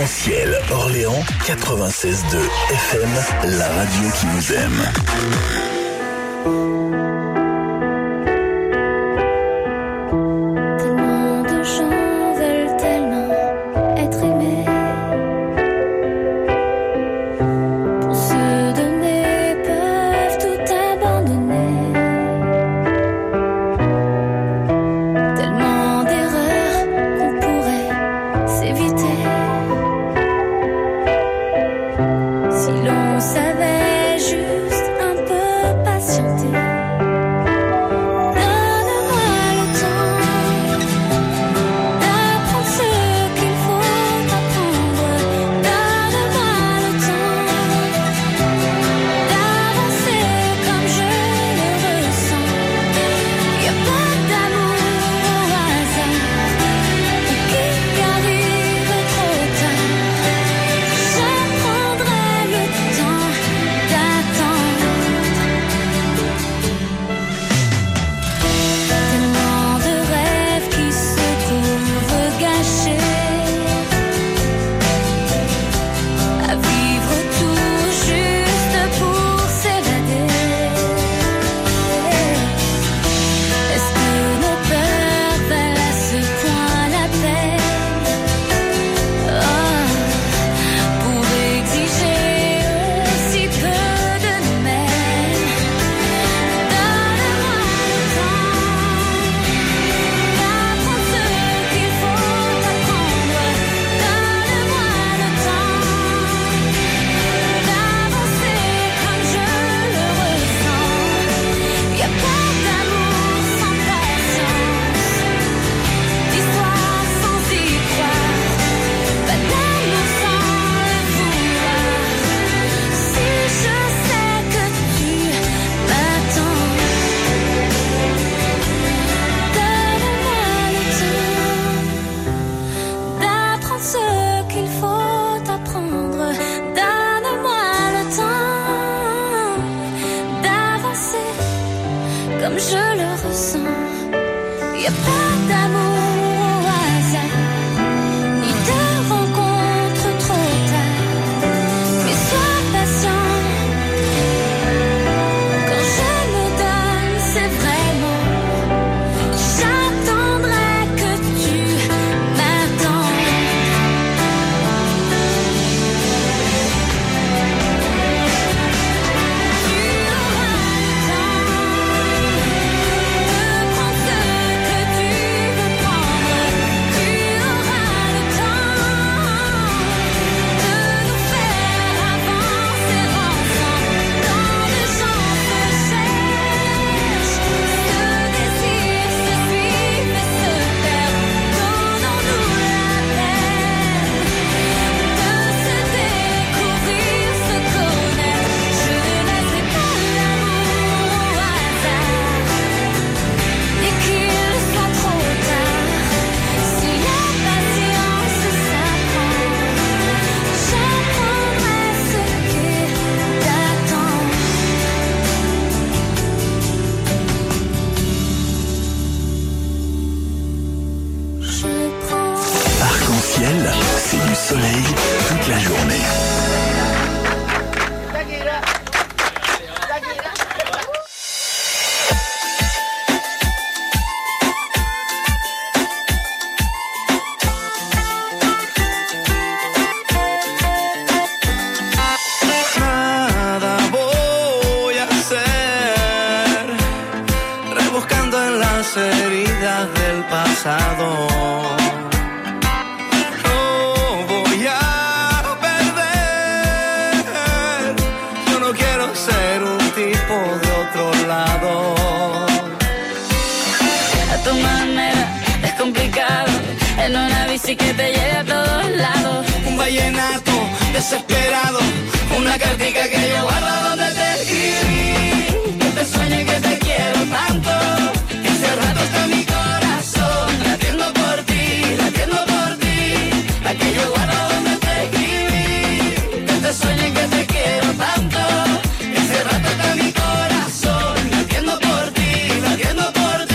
Arc-en-Ciel, Orléans, 96.2 FM, la radio qui vous aime. C'est du soleil toute la journée. Nada voy a hacer, rebuscando en las heridas del pasado. A tu manera es complicado, en una bici que te lleve a todos lados. Un vallenato desesperado, una cartica que yo guardo donde te escribí. Que te sueñe que te quiero tanto, que hace rato está mi corazón latiendo por ti, la que yo guardo donde te escribí. Que te sueñe que te quiero tanto, que hace rato está mi corazón latiendo por ti, latiendo por ti.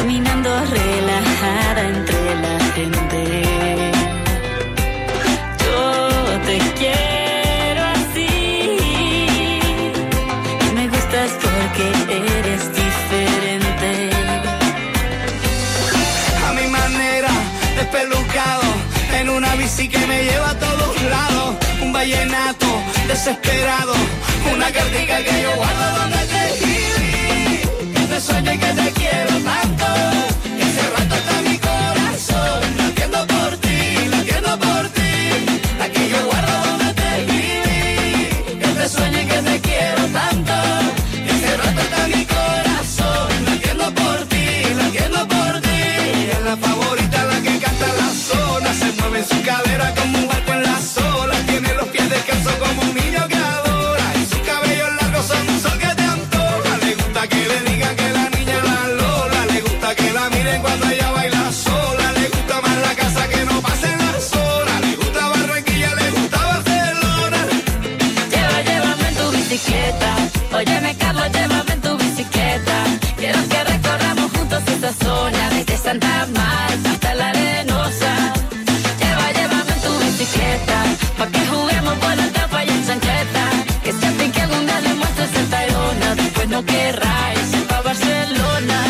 caminando relajada entre la gente. Yo te quiero así y me gustas porque eres diferente. A mi manera, despelucado, en una bici que me lleva a todos lados. Un vallenato desesperado, una cartica que yo guardo donde te escribí. Que te sueño y que te quiero tanto, que hace rato está mi corazón latiendo por ti, latiendo por ti. La que yo guardo donde te escribí. Que te sueño y que te quiero tanto, que hace rato está mi corazón latiendo por ti, latiendo por ti. Es la favorita, la que canta en la zona, se mueve en su cadera como un barco en las olas. Tiene los pies descalzos como un niño que adora, y sus cabellos largos son un sol que te antoja. Le gusta que le digan que la niña es la Lola, le gusta que la miren cuando ella baila sola. Le gusta más la casa que no pasen las horas, le gusta Barranquilla, le gusta Barcelona. Llévame en tu bicicleta, óyeme Carlos, llévame en tu bicicleta. Quiero que recorramos juntos esta zona, desde Santa Marta hasta la Arenosa. Llévame en tu bicicleta, pa' que juguemos por la tapa y en chancleta. Que se fin que algún día le muestres el Tayrona, después no querráis ir pa' Barcelona.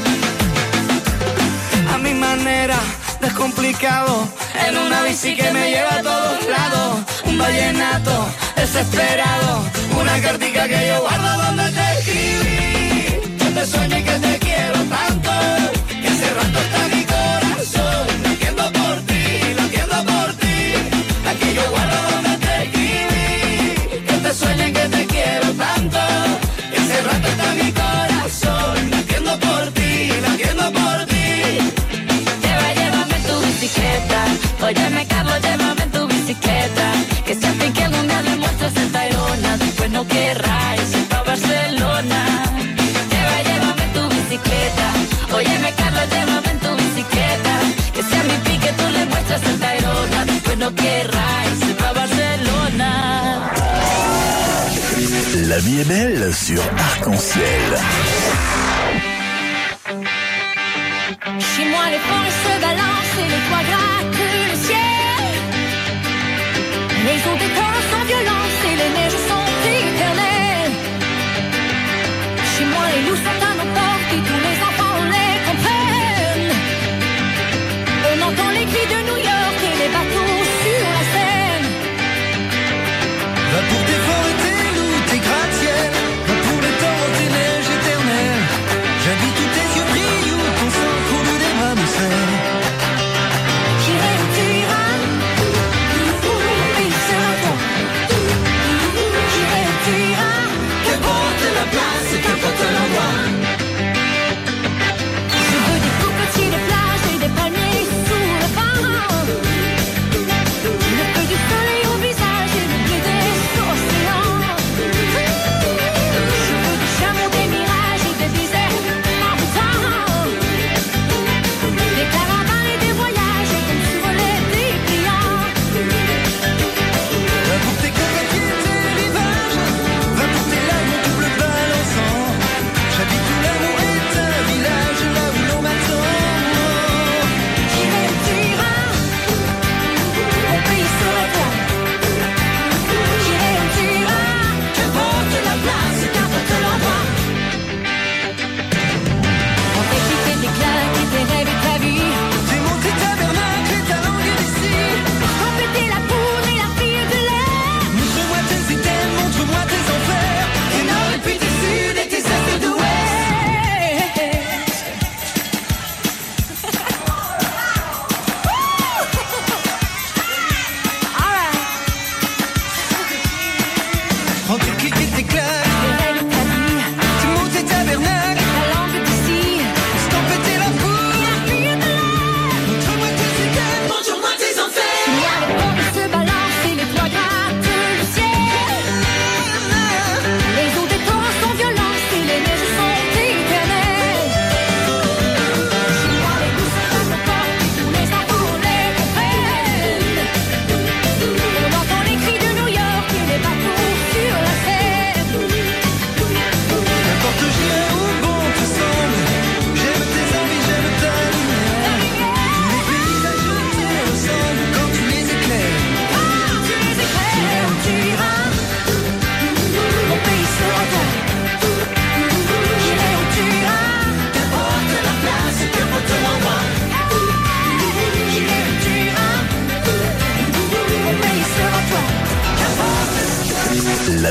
A mi manera, descomplicado, en una bici que me lleva a todos lados. Un vallenato desesperado, una cartica que yo guardo donde te escribí. Que te sueño y que te quiero tanto, que hace rato está mi corazón latiendo por ti, latiendo por ti. La que yo guardo donde te escribí. Que te sueño y que te quiero tanto, que hace rato está mi corazón latiendo por ti, latiendo por ti. Llévame en tu bicicleta, óyeme Carlos, llévame en tu bicicleta. Que se fin que algún día le muestres el Tayrona, después no querráis ir pa' Barcelona. Llévame en tu bicicleta, óyeme Carlos, llévame en tu bicicleta. Que sea mi pique, tú le muestras el Tayrona, después no querráis ir pa' Barcelona. La vie est belle sur Arc-en-Ciel. Chez moi, les forêts se balancent et les toits grattent le ciel. Les eaux des corps sont violentes et les neiges sont éternelles. Chez moi, les loups sont à nos portes et tous les enfants les comprennent. On entend les cris de New York et les bateaux sur la Seine. Va pour tes forêts, tes loups, tes gratte-ciel. Va pour les torrents, tes neiges éternelles.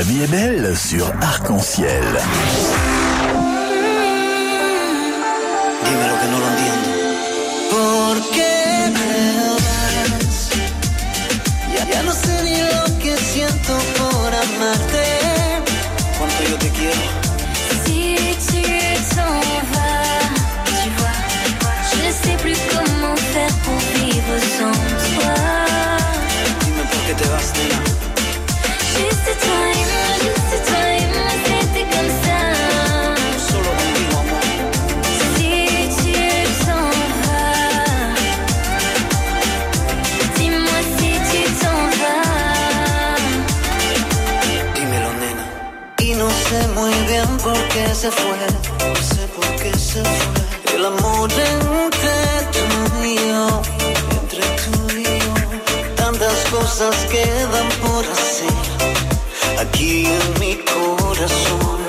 vie est belle sur Arc-en-Ciel. Dímelo que no lo entiendo. ¿Por qué me vas? Ya no sé ni lo que siento por amarte. Cuánto yo te quiero. Si tu t'en vas, tu vois, je ne sais plus comment faire pour vivre sans toi. Dime por qué te vas, nena. Juste toi et moi, c'était comme ça. Solo contigo, amor. Si tu t'en vas, dis-moi si tu t'en vas. Dímelo, nena. Y no sé muy bien por qué se fue. No sé por qué se fue. El amor entre tú y yo. Entre tú y yo. Tantas cosas quedan por hacer. Aquí en mi corazón.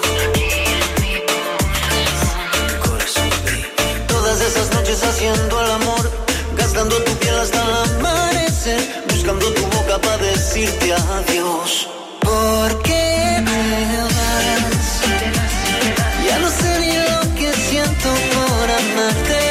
Corazón, baby. Todas esas noches haciendo el amor, gastando tu piel hasta el amanecer, buscando tu boca para decirte adiós. ¿Por qué me vas? Ya no sé ni lo que siento por amarte.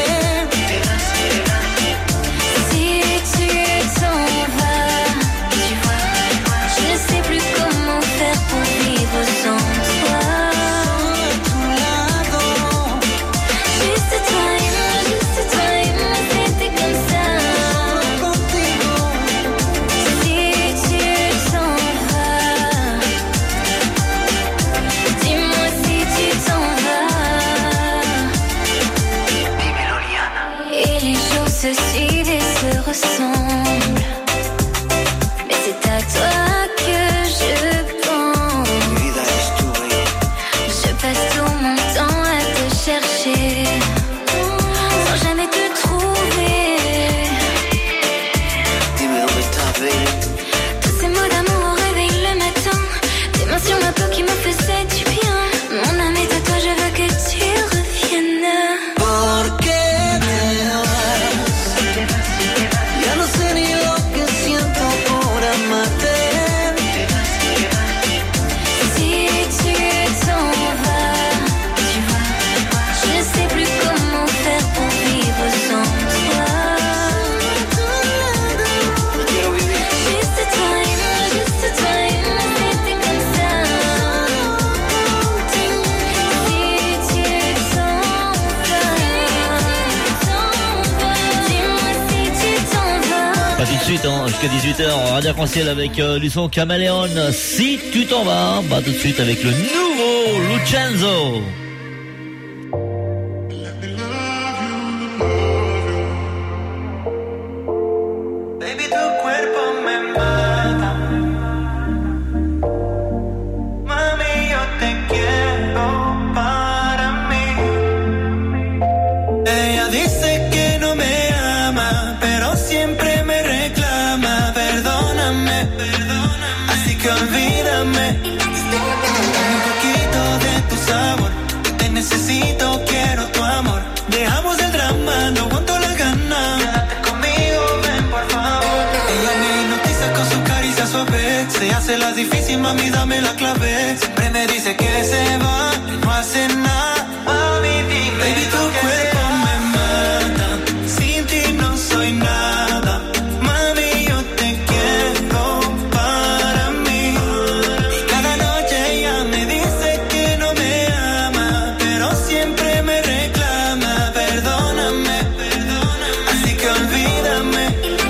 Si tu t'en vas, tu vois, je ne sais plus comment faire pour vivre sans toi. Tu lado. Juste toi et moi, c'était comme ça. Contigo. Si tu t'en vas, dis-moi si tu t'en vas. Dímelo, Liana. Et les jours se suivent et se ressemblent, mais c'est à toi que je pense. Mi vida eres tú, baby. Je passe tout mon temps à te chercher, sans jamais te trouver. Dime dónde estás, baby. Tous ces mots d'amour au réveil le matin, tes mains sur ma peau qui me faisaient du bien. Mon âme est à toi, je veux que tu reviennes. ¿Por qué me vas? Ya no sé ni lo que siento por amarte. Si tu t'en vas, tu vois, je ne sais plus comment faire pour vivre sans toi. Quiero vivir. Juste toi et moi, c'était comme ça. Si tu t'en vas, dis-moi si tu t'en vas. Pas tout de suite, hein, jusqu'à 18h, Radio Arc-en-Ciel avec du son Caméléon. Si tu t'en vas, bah tout de suite avec le nouveau Lucenzo. Baby, tu cuerpo me mata. Mami, yo te quiero para mí. Ella dice que no me ama, pero siempre me reclama. Perdóname, así que olvídame. Un poquito de tu sabor, te necesito, quiero tu amor. Dejamos el drama, no aguanto la gana. Quédate conmigo, ven por favor. Ella me hipnotiza con su caricia suave. Se hace la difícil, mami, dame la clave. Siempre me dice que se va y no hace nada. Mami, dime. Baby, tu cuerpo me mata. Sin ti no soy nada. Mami, yo te quiero para mí. Y cada noche ella me dice que no me ama, pero siempre me reclama. Perdóname, así que olvídame.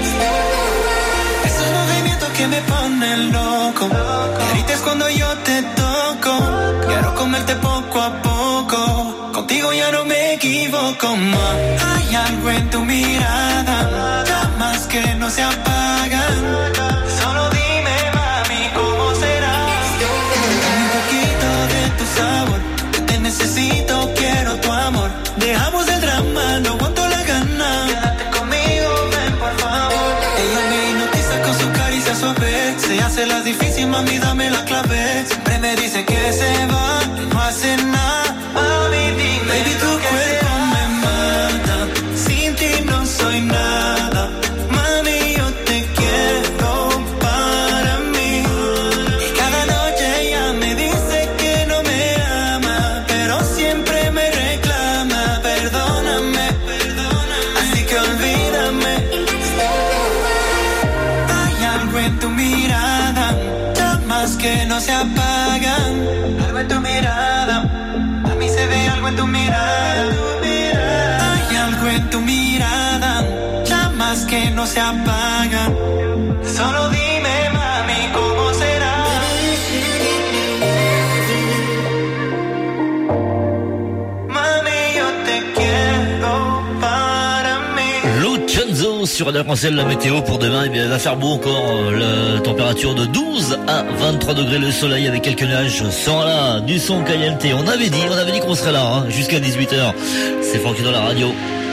Esos movimientos que me ponen loco. Grites cuando yo te toco. Quiero comerte poco a poco. Contigo ya no me equivoco más. Hay algo en tu mirada, llamas que no se apagan. Solo dime, mami, ¿cómo será? Un poquito de tu sabor, te necesito, quiero tu amor. Dejamos el drama, no aguanto la gana. Quédate conmigo, ven por favor. Ella me hipnotiza con su caricia suave. Se hace la difícil, mami, dame la clave. Siempre me dice que se va y no hace nada. Mami, dime. Baby, tu cuerpo me mata. Sin ti no soy nada. Mami, yo te quiero para mí. Y cada noche ella que no se apagan. Algo en tu mirada, a mí se ve algo en tu mirada. Hay algo en tu mirada, llamas que no se apagan. Solo dime, mami, ¿cómo será? Mami, yo te quiero para mí. Lucenzo sur Radio Arc-en-Ciel, la météo pour demain, eh bien, il va faire beau encore, la température de 12 à 23 degrés, le soleil avec quelques nuages sera là, du son KMT. On avait dit qu'on serait là, hein, jusqu'à 18h. C'est Francky dans la radio.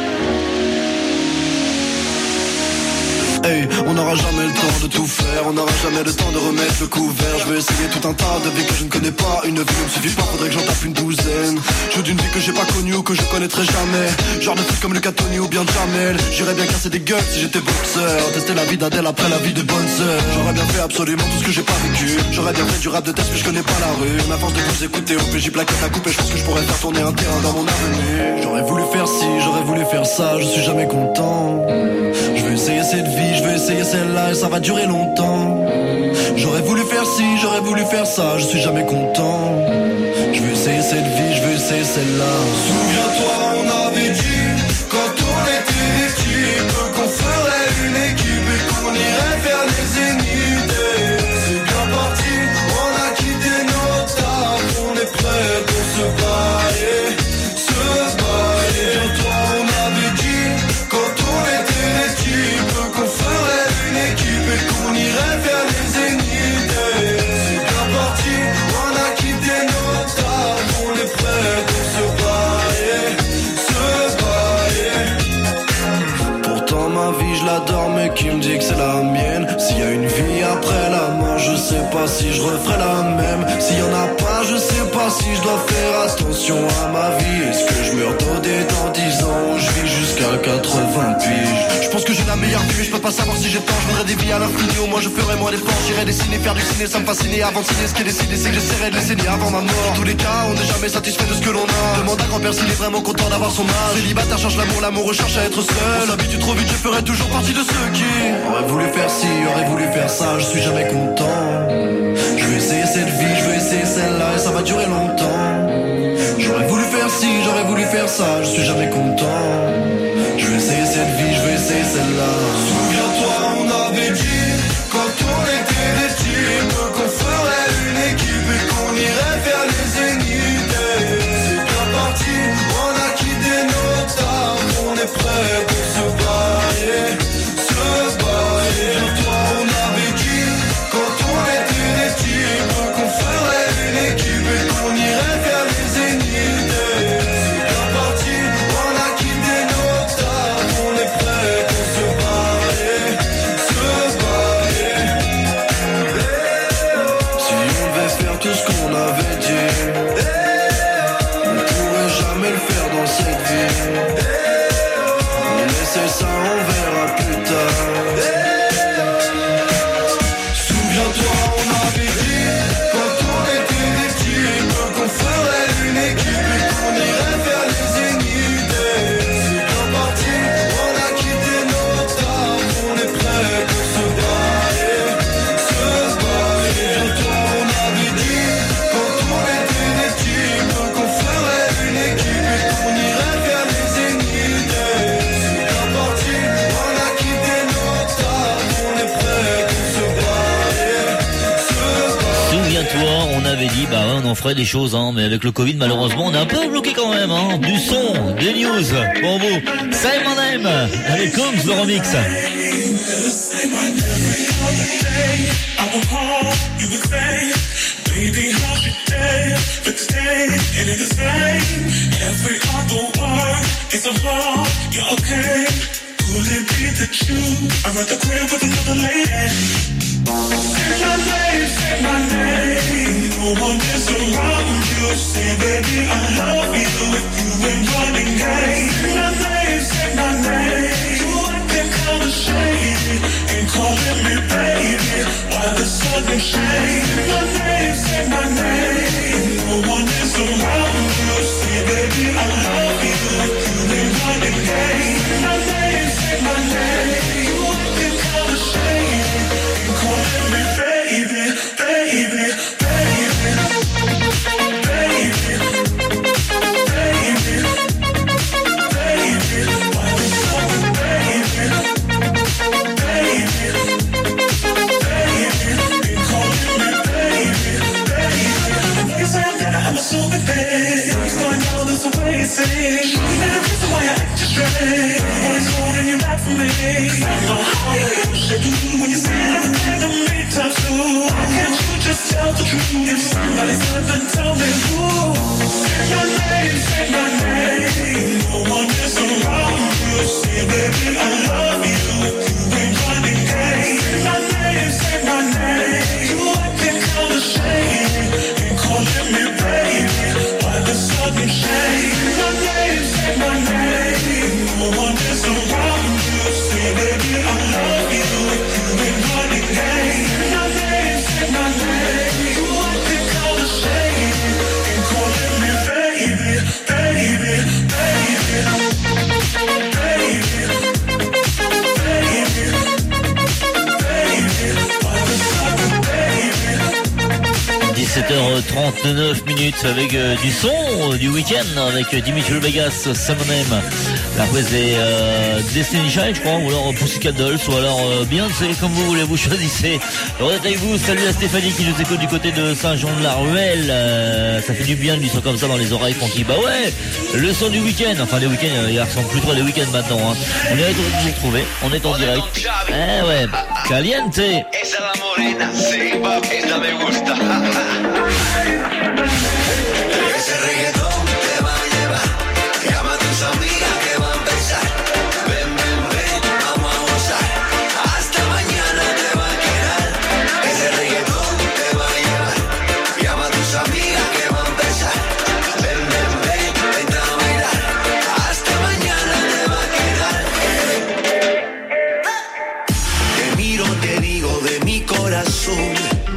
Hey, on n'aura jamais le temps de tout faire, on n'aura jamais le temps de remettre le couvert. Je vais essayer tout un tas de vies que je ne connais pas. Une vie ne me suffit pas, faudrait que j'en tape une douzaine. Je veux d'une vie que j'ai pas connue ou que je connaîtrai jamais. Genre de trucs comme le Catoni ou bien Jamel. J'irais bien casser des gueules si j'étais boxeur. Tester la vie d'Adèle après la vie de bonne sœur. J'aurais bien fait absolument tout ce que j'ai pas vécu. J'aurais bien fait du rap de test mais je connais pas la rue. À force de vous écouter au PJ plaquette à couper, je pense que je pourrais faire tourner un terrain dans mon avenue. J'aurais voulu faire ci, j'aurais voulu faire ça, je suis jamais content. Je veux essayer cette vie, je veux essayer celle-là et ça va durer longtemps. J'aurais voulu faire ci, j'aurais voulu faire ça, je suis jamais content. Je veux essayer cette vie, je veux essayer celle-là. Souviens-toi, on avait dit, quand on était des types, qu'on ferait une équipe et qu'on irait faire les zéniths. C'est bien parti, on a quitté nos tables, on est prêt pour se bailler, se bailler. Souviens-toi, on avait dit, quand on était des types, qu'on ferait une équipe et qu'on irait faire les zéniths. C'est bien parti, on a quitté nos tables, on est prêt pour se bailler, se bailler. Pourtant ma vie je l'adore mais qui me dit que c'est la mienne. S'il y a une vie après la mort, je sais pas si je referai la même. S'il y en a pas, je sais pas si je dois faire attention à ma vie. Est-ce que je meurs d'OD dans 10 ans ou je vis jusqu'à 80 piges? Je pense que j'ai la meilleure vie mais je peux pas savoir si j'ai tort. Je voudrais des vies à l'infini, au moins je ferai moins d'efforts. J'irai dessiner, faire du ciné, ça me fascinait. Avant de signer, ce qui est décidé c'est que j'essaierai de les saigner avant ma mort. Dans tous les cas, on n'est jamais satisfait de ce que l'on a. Demande à grand-père s'il est vraiment content d'avoir son âge. Célibataire cherche l'amour, l'amour recherche à être seul. On s'habitue trop vite, je ferai toujours partie de ceux qui aurait voulu faire ci, aurait voulu faire ça, je suis jamais content. Je veux essayer cette vie, je veux essayer celle-là et ça va durer longtemps. J'aurais voulu faire ci, j'aurais voulu faire ça, je suis jamais content. Je veux essayer cette vie, je veux essayer celle-là. Souviens-toi, on avait dit, quand on était des types, qu'on ferait une équipe et qu'on irait faire les zéniths. C'est bien parti, on a quitté nos tables, on est prêt pour se bailler, se bailler. Souviens-toi, on avait dit, quand on était des types, qu'on ferait une équipe et qu'on irait faire les zéniths. C'est bien parti, on a quitté nos tables, on est prêt pour se bailler, se bailler. Si on devait faire tout ce qu'on avait dit, on pourrait jamais le faire dans cette vie. On essaie ça, on verra plus tard. Souviens-toi, on avait dit, quand on était des types, qu'on ferait une équipe et qu'on irait faire les zéniths. C'est bien parti, on a quitté nos tables, on est prêt pour se bailler, se bailler. Souviens-toi, on avait dit, quand on était des types, qu'on ferait une équipe et qu'on irait faire les zéniths. C'est bien parti, on a quitté nos tables, on est prêt pour se bailler, se bailler. Souviens-toi, on avait dit, bah ouais, on en ferait des choses, hein, mais avec le Covid, malheureusement, on est un peu bloqué quand même, hein. Du son, des news, pour vous. Say my name, avec Combs, le remix. Baby, how's your day? But today, it ain't the same. Every other word is a wrong. You're okay. Could it be that you are at the crib with another lady? Say my name. No one is around you. Say, baby, I love you. If you ain't running game. Say my name. You acting kinda shady. Ain't calling me baby. Why the sudden change? Say my name. No one is around you. Say, baby, I love you. If you ain't running game. Say my name. You acting kinda shady. Ain't calling me baby, baby. for me. 'Cause I know how you used to do when you say I'm to me times two. Why can't you just tell the truth? If somebody's ever tell me who. Say my name, say my name. No one is around you. Say baby I love you. You ain't running game. Say my name, say my name. You acting kinda shady. Ain't calling me baby. Why the sudden shade? Say my name, say my name. No one is around you. Say baby I love you. You ain't running game. Say my name, say my name. You acting kinda shady. Ain't calling me baby, baby, baby. 17h39 minutes avec du son du week-end avec Dimitri Vegas, Summer Name. Après c'est Destiny Child je crois, ou alors Pussycat Dolls, ou alors Beyoncé, comme vous voulez, vous choisissez. On est avec vous, salut à Stéphanie qui nous écoute du côté de Saint-Jean-de-la-Ruelle. Ça fait du bien de lui son comme ça dans les oreilles Francky. Bah ouais, le son du week-end, enfin les week-ends, il ressemble plus trop à des week-ends maintenant. Hein. On est heureux de vous retrouver, on est en direct. Eh ouais, caliente. Esa la morena, sí, papi, esa me gusta. Ese reggaetón te va a llevar. Llama a tus amigas que va a empezar. Ven, ven, ven, vamos a gozar. Hasta mañana te va a quedar. Ese reggaetón te va a llevar. Llama a tus amigas que va a empezar. Ven, ven, ven, vente a bailar. Hasta mañana te va a quedar. Te miro, te digo de mi corazón.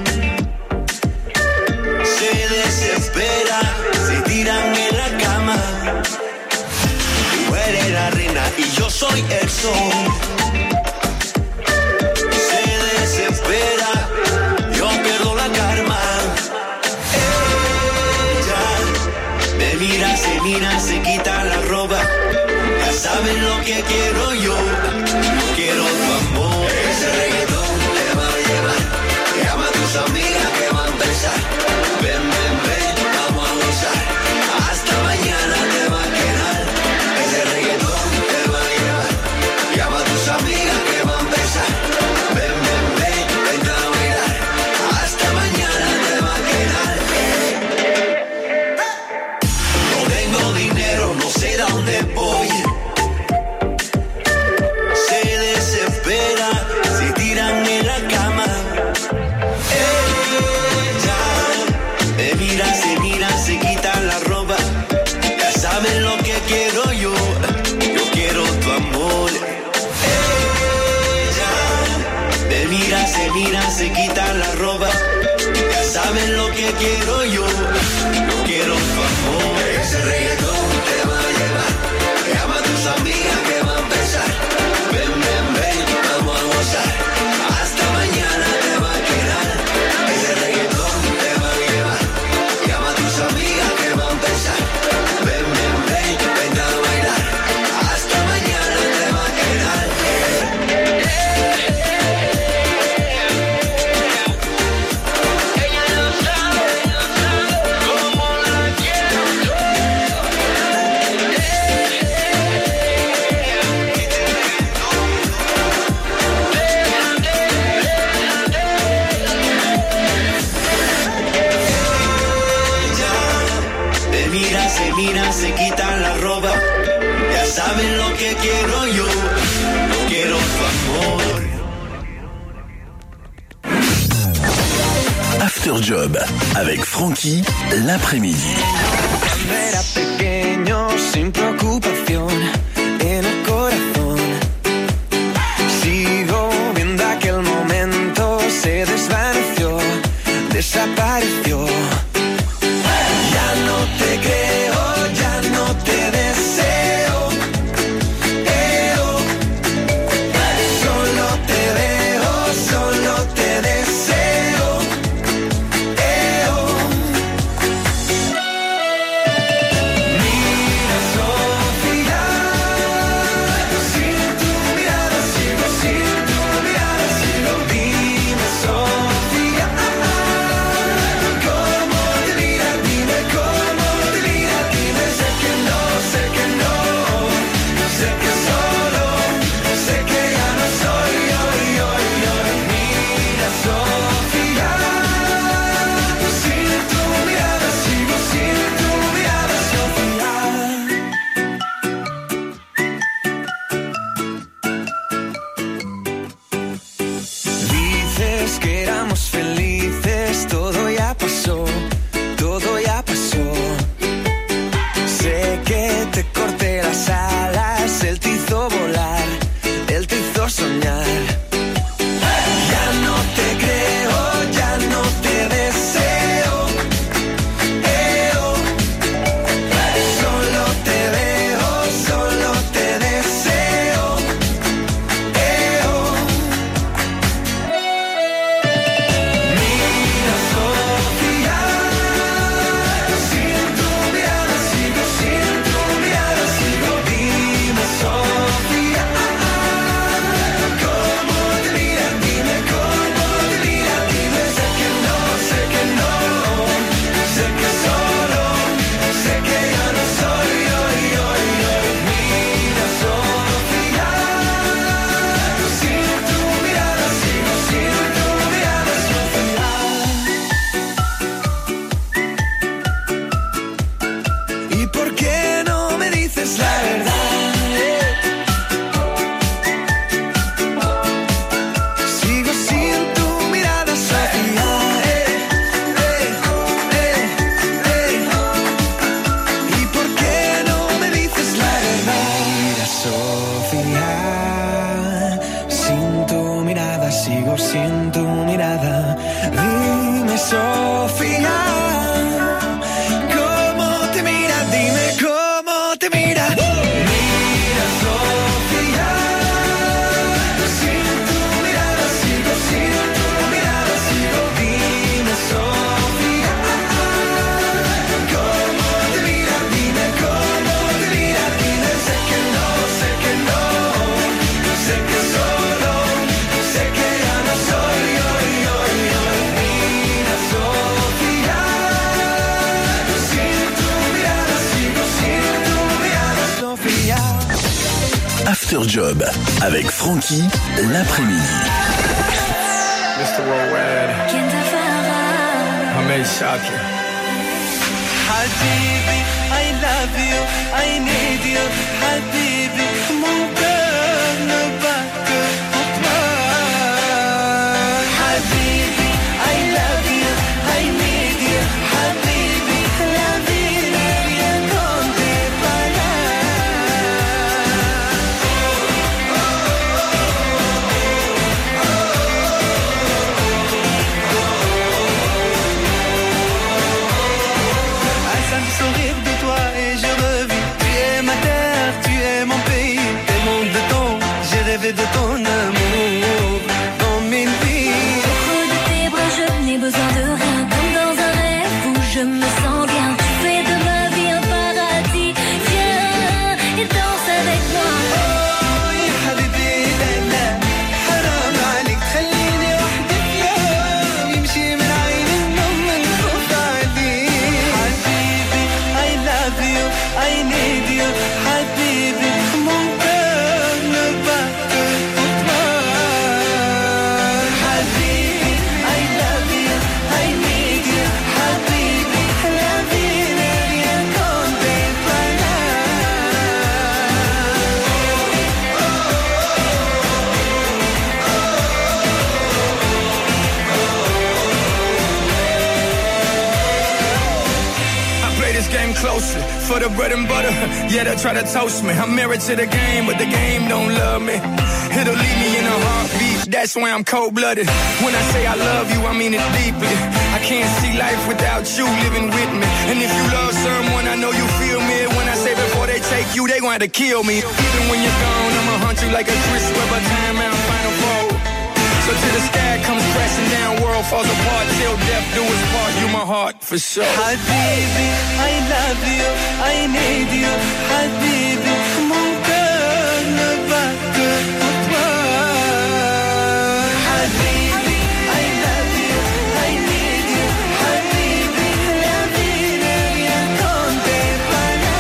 Se desespera, se tiran en la cama. Tú eres la reina y yo soy el sol. Se desespera, yo pierdo la calma. Ella me mira, se quita la ropa. Ya saben lo que quiero yo. Quiero tu amor. Ese reggaetón te va a llevar. Llama a tus amigas que va a empezar. Ven, ven, ven, vamos a gozar. Hasta mañana te va a quedar. Ese reggaetón te va a llevar. Llama a tus amigas que va a empezar. Ven, ven, ven, vente a bailar. Hasta mañana te va a quedar. No tengo dinero, no sé dónde voy. Se desespera, se tiran en la cama. Se quita la ropa, ya saben lo que quiero yo quiero tu amor. Ella me mira, se quita la ropa, ya saben lo que quiero yo quiero tu amor. Ese reggaetón te va a llevar, llama a tus amigas que va a empezar. Ven, ven, ven, vamos a gozar, hasta mañana te va a quedar. Ese reggaetón te va a llevar, llama a tus amigas que va a empezar. Ven, ven, ven, vente a bailar. Hasta mañana te va a quedar. Ella lo sabe como la quiero yo. Se quitan la ropa, ya saben lo que quiero yo quiero tu amor. After Job avec Francky l'après-midi. Cuando era pequeño sin preocupación en el corazón, sigo viendo aquel momento, se desvaneció, desapareció. Ya no te creo, ya no te deseo, solo te veo, solo te deseo, Mira Sofía, Sofía. Sin tu mirada, sigo sin tu mirada. Dime, Sofía, ¿cómo te mira? Dime cómo te mira. Mira, Sofía, sin tu mirada, sigo sin tu mirada, sigo. Dime, Sofía, ¿cómo te mira? Dime cómo te mira. Dime, sé que no, sé que no, sé que solo, sé que ya no soy yo. Mira, Sofía, sin tu mirada, sigo sin tu mirada, Sofía. After Job avec Francky l'après-midi. Mr. Worldwide, Hamed Shaki. Habibi, I love you, I need you, Habibi, mon cœur ne bat que pour toi. Habibi, I love you, I need you, Habibi, la vie n'est rien quand t'es pas là. Un simple sourire de toi et je revis. Tu es ma terre, tu es mon pays. Des mondes de ton, j'ai rêvé de ton amour dans mes vies. Au creux de tes bras, je n'ai besoin de rien. Comme dans un rêve où je me sens bien. Tu fais de ma vie un paradis. Viens et danse avec moi. Oh, يا حبيبي لا لا حرام عليك تخليني وحدي في يوم يمشي من عيني النوم من خوف عليك. حبيبي I love you, I need you, حبيبي mon cœur ne bat que pour toi. حبيبي I love you, I need you, حبيبي la vie n'est rien quand t'es pas là. I play this game closely for the bread and butter. Yeah, they try to toast me. I'm married to the game, but the game don't love me. It'll leave me in a heartbeat. That's why I'm cold-blooded. When I say I love you, I mean it deeply. I can't see life without you living with me. And if you love someone, I know you feel me. When I say before they take you, they gonna have to kill me. Even when you're gone, I'ma hunt you like a Chris Webber timeout final four. So till the sky comes crashing down, world falls apart, till death do us part. You my heart for sure. حبيبي I love you, I need you, حبيبي mon cœur ne bat que pour toi. حبيبي I love you, I need you, حبيبي la vie n'est rien quand t'es pas là.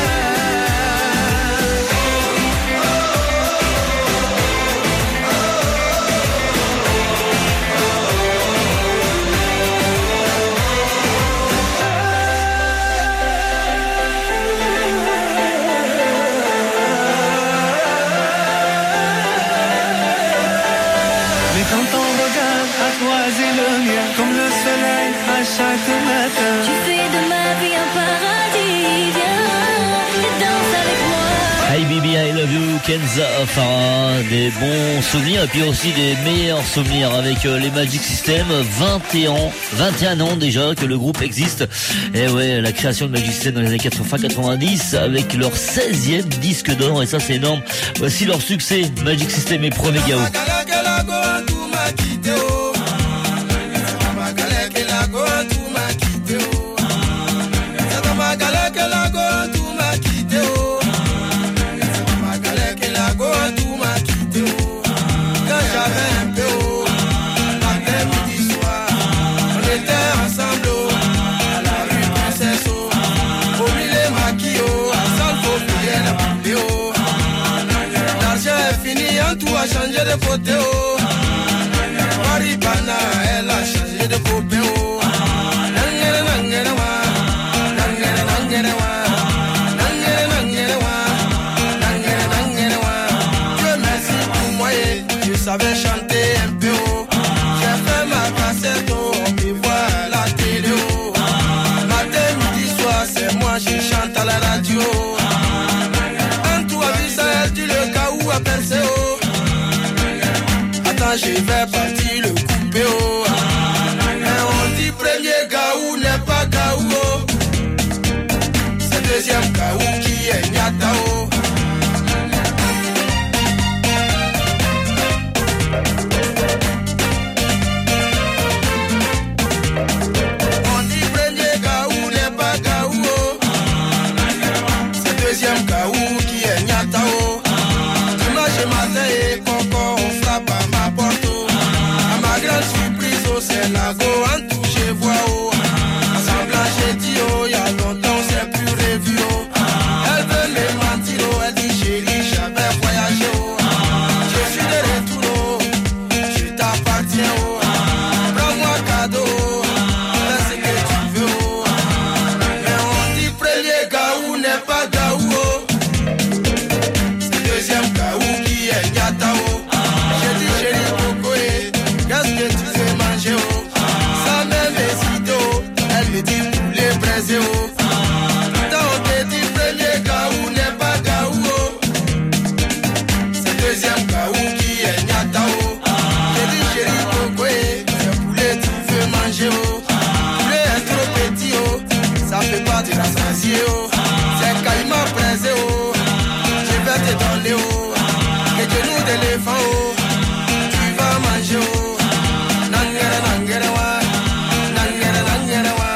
Mais quand ton regard a croisé le mien, comme le soleil à chaque matin, Tu fais de ma vie un paradis. Viens et danse avec moi. Hey Bibi, I love you, Kenza Farah, des bons souvenirs et puis aussi des meilleurs souvenirs avec les Magic System. 21 ans déjà que le groupe existe. Et ouais, la création de Magic System dans les années 80-90 avec leur 16e disque d'or et ça c'est énorme. Voici leur succès, Magic System et Premier Gao. Quand j'avais un peu haut, matin, midi, soir, on était ensemble à la rue Princesse, au milieu maquillot, à Salfo, Filière, la Pambéo. L'argent est fini, en tout a changé de côté. Maribana, elle a changé de côté. Savais chanter un peu haut. J'ai fait ma cassette haut, on me voit à la télé haut. Matin, midi, soir, c'est moi, je chante à la radio. En tout, à Visa, elle dit le cas où va percer, oh. Attends, je vais partir le couper, oh. Mais on dit premier gaou n'est pas gaou, oh. C'est deuxième gaou qui est nyata, oh. On dit premier gaou n'est pas gaou, oh. C'est deuxième gaou qui est nyata, oh. Dimanche matin et coco, on frappe à ma porte, oh. À ma grande surprise, oh, c'est la go en tout, je vois, oh. Semblant, j'ai dit, oh, y'a longtemps, on s'est plus revu, oh. Elle veut me mentir, oh, elle dit, chérie, j'avais voyagé, oh. Je suis de retour, oh. Je t'appartiens, oh. Prends-moi cadeau, oh. Fais ce que tu veux, oh. Mais on dit, premier gaou n'est pas gaou, oh. C'est deuxième gaou qui est nyata, oh. J'ai dit, chérie, coco, eh, qu'est-ce que tu sais manger, oh. Sans même hésiter, oh. Elle me dit, poulet braisé, oh. Pourtant, on te dit, premier gaou n'est pas gaou, oh. C'est deuxième gaou qui est nyata, oh. J'ai dit, chérie, coco, eh, ce poulet, tu veux manger, oh. Poulet est trop petit, oh. Ça peut pas te rassasier, oh. C'est caïman braisé, oh. Je vais te donner, oh. Les genoux d'éléphant, oh. Tu vas manger, oh. Nangere, nangere, wa. Nangere, nangere, wa.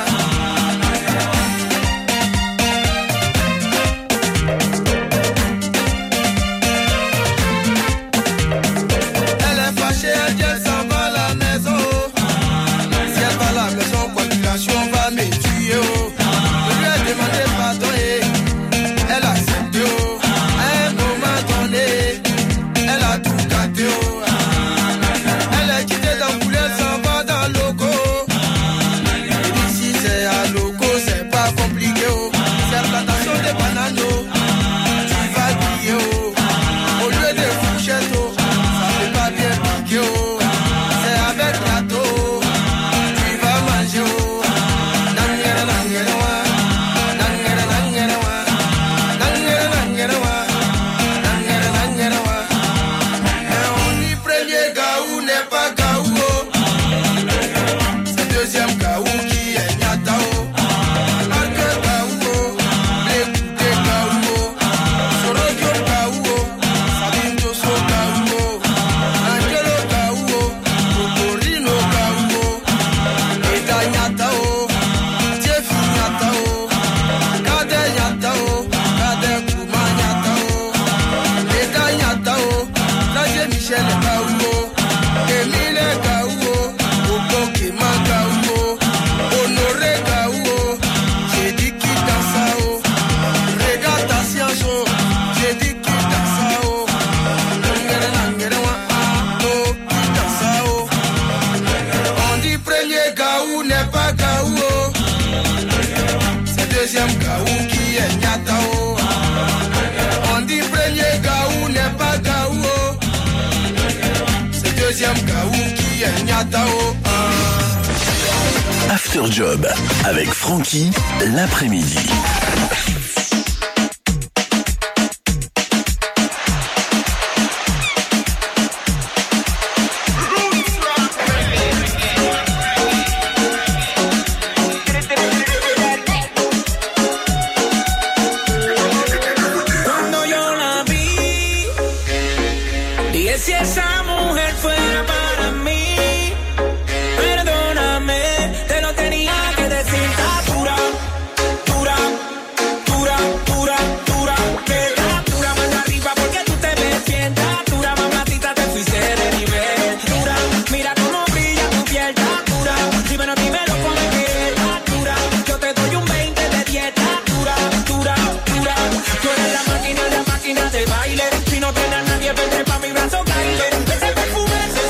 Elle est fâchée, elle dit, elle s'en va à la maison, oh. Si elle va à la maison, population va me tuer, oh. Je lui ai demandé pardon, eh. Elle a accepté, oh. À un moment donné, elle a tout gâté, oh. Elle est quittée dans le poulet, elle s'en va dans le loco. Ici c'est à loco, c'est pas compliqué, oh. C'est plantation de bananes, oh. Tu vas griller, oh. Au lieu de fourchette, oh. Ça fait pas bien piquer, oh. C'est avec gâteau, oh. Tu vas manger, oh. Nangere, nangere, wa. Nangere, nangere, wa. Nangere, nangere, wa. Nangere, nangere, wa. Mais on dit premier gaou n'est pas gaou, oh. C'est deuxième gaou qui est nyata, oh. Marque gaou, oh. L'écoute gaou, oh. Sorokyo gaou, oh. Sabine Dosso gaou, oh. Angelo gaou, oh. Kokorino gaou, oh. Eda nyata, oh. Tiefi nyata, oh. Kade nyata, oh. Kade Kuma nyata, oh. Eda nyata, oh. Roger Michel gaou, oh. Emile gaou, oh. Koko Kema gaou, oh. Honoré gaou, oh. J'ai dit qui dansa, oh. Regarde ta science, oh. J'ai dit qui dansa, oh. Nangere, nangere, wa, ah, oh. Qui dansa, oh. On dit premier gaou n'est pas gaou, oh. C'est deuxième gaou qui est nyata, oh. On dit premier gaou n'est pas gaou, oh. C'est deuxième gaou qui est nyata, oh. After Job avec Francky l'après-midi. Cuando yo la vi, dije si esa mujer fuera para mí, perdóname, te lo tenía que decir. Está dura, dura, dura, dura, dura, que está dura más arriba porque tú te ves bien. Está dura, mamacita, te fuiste de nivel. Dura, mira cómo brilla tu piel. Está dura, dímelo, dímelo con qué. Está dura, yo te doy un 20 de 10. Está dura, dura, dura. Tú eres la máquina de baile. Si no tienes a nadie, vente pa' mi brazo, caile. Ese perfume se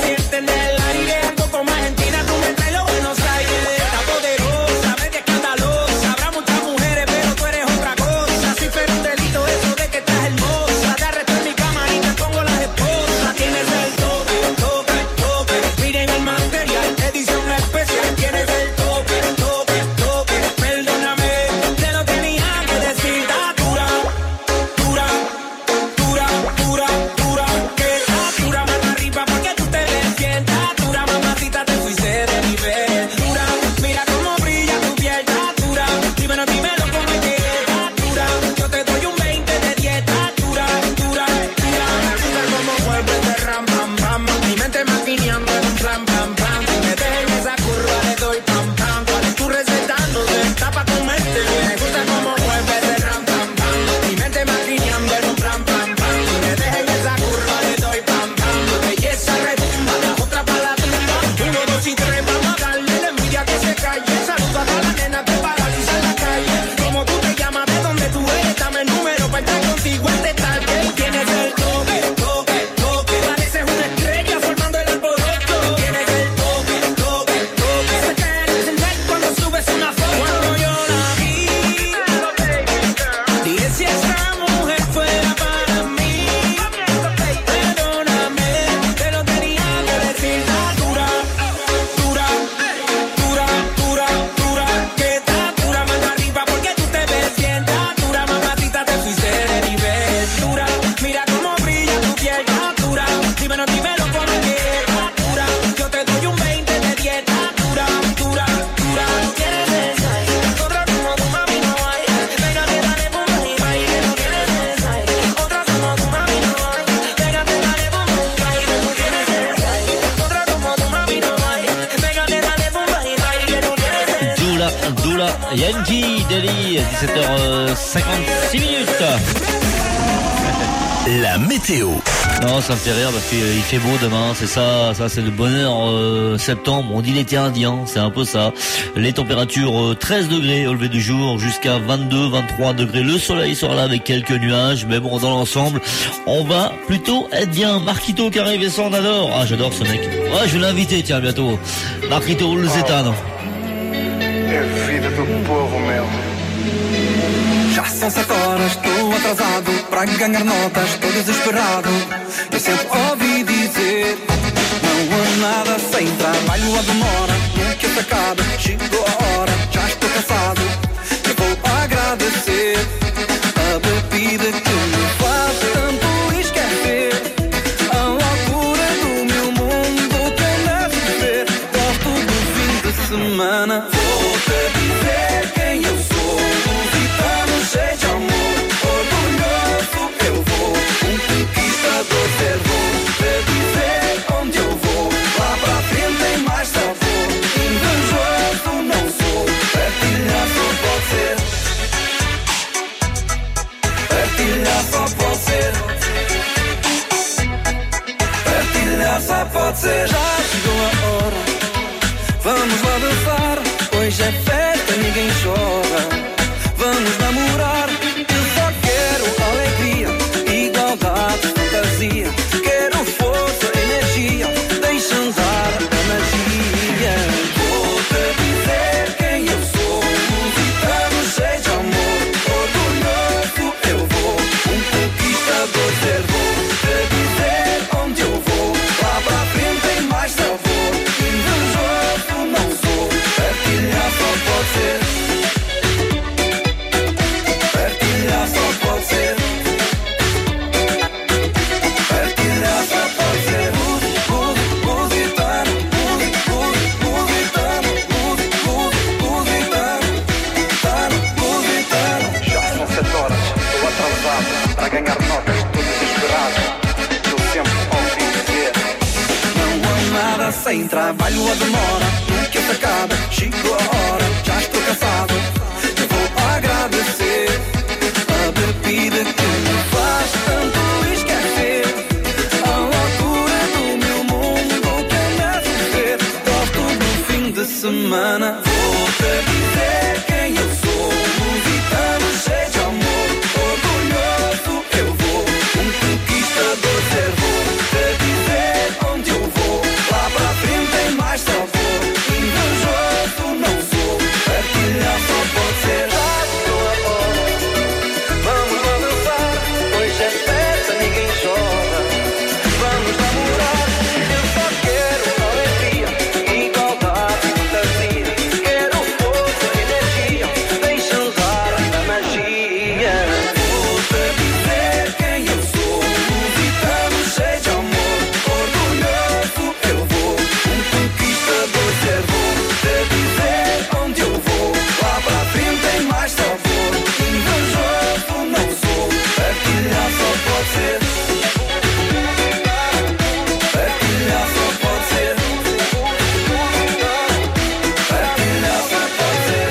Yankee Deli, 17h56 minutes. La météo. Non, ça me fait rire parce qu'il fait beau demain, c'est ça c'est le bonheur septembre, on dit l'été indien, c'est un peu ça. Les températures 13 degrés au lever du jour jusqu'à 22, 23 degrés. Le soleil sera là avec quelques nuages, mais bon, dans l'ensemble, on va plutôt être bien. Marquito qui arrive et ça, on adore. Ah, j'adore ce mec. Ouais, je vais l'inviter, tiens, bientôt. Marquito Lusitano. Vida do povo, meu. Já são 7 horas, estou atrasado. Para ganhar notas, estou desesperado. Eu sempre ouvi dizer: não há nada sem trabalho, a demora. Nunca se acaba, chegou a hora. Já estou cansado, eu vou agradecer a bebida que me faz tanto esquecer a loucura do meu mundo que anda a viver. Gosto do fim de semana. Vou-te dizer quem eu sou. Lusitano cheio de amor, orgulhoso eu vou. Conquistador ser vou. Te dizer onde eu vou. Lá pra frente tem mais sabor. Invejoso não sou. Partilhar só pode ser. Partilhar só pode ser. Partilhar só pode ser. Já chegou a hora, vamos lá dançar. Hoje é festa, ninguém chora. Vamos namorar. Eu só quero alegria, igualdade, fantasia. Quero força, energia. Deixa andar a magia. Vou-te dizer quem eu sou. Lusitano cheio de amor, orgulhoso eu vou. Conquistador ser vou. Te dizer onde eu vou. Lá pra frente tem mais sabor. Invejoso não sou. Partilhar só pode ser. Partilhar só pode ser. Partilhar só pode ser. Lusitano, Lusitano. Já são 7 horas, estou atrasado. Para ganhar notas, estou desesperado. Eu sempre ouvi dizer: não há nada sem trabalho, a demora. Nunca se acaba, chegou a hora. Já estou cansado, eu vou agradecer a bebida que me faz tanto esquecer a loucura do meu mundo que anda a viver. Gosto do fim de semana. Vou-te dizer quem eu sou. Lusitano cheio de amor, orgulhoso eu vou. Conquistador ser vou. Te dizer onde eu vou. Lá pra frente tem mais sabor. Invejoso não sou. Partilhar só pode ser. Já chegou a hora, vamos lá dançar. Hoje é festa, ninguém chora. Vamos namorar. Eu só quero alegria, igualdade, fantasia. Quero força, energia. Deixa andar a magia. Vou-te dizer quem eu sou. Lusitano cheio de amor, orgulhoso eu vou. Conquistador ser vou. Te dizer onde eu vou. Lá pra frente tem mais sabor. Invejoso não sou. Partilhar só pode ser. Partilhar só pode ser. Partilhar só pode ser.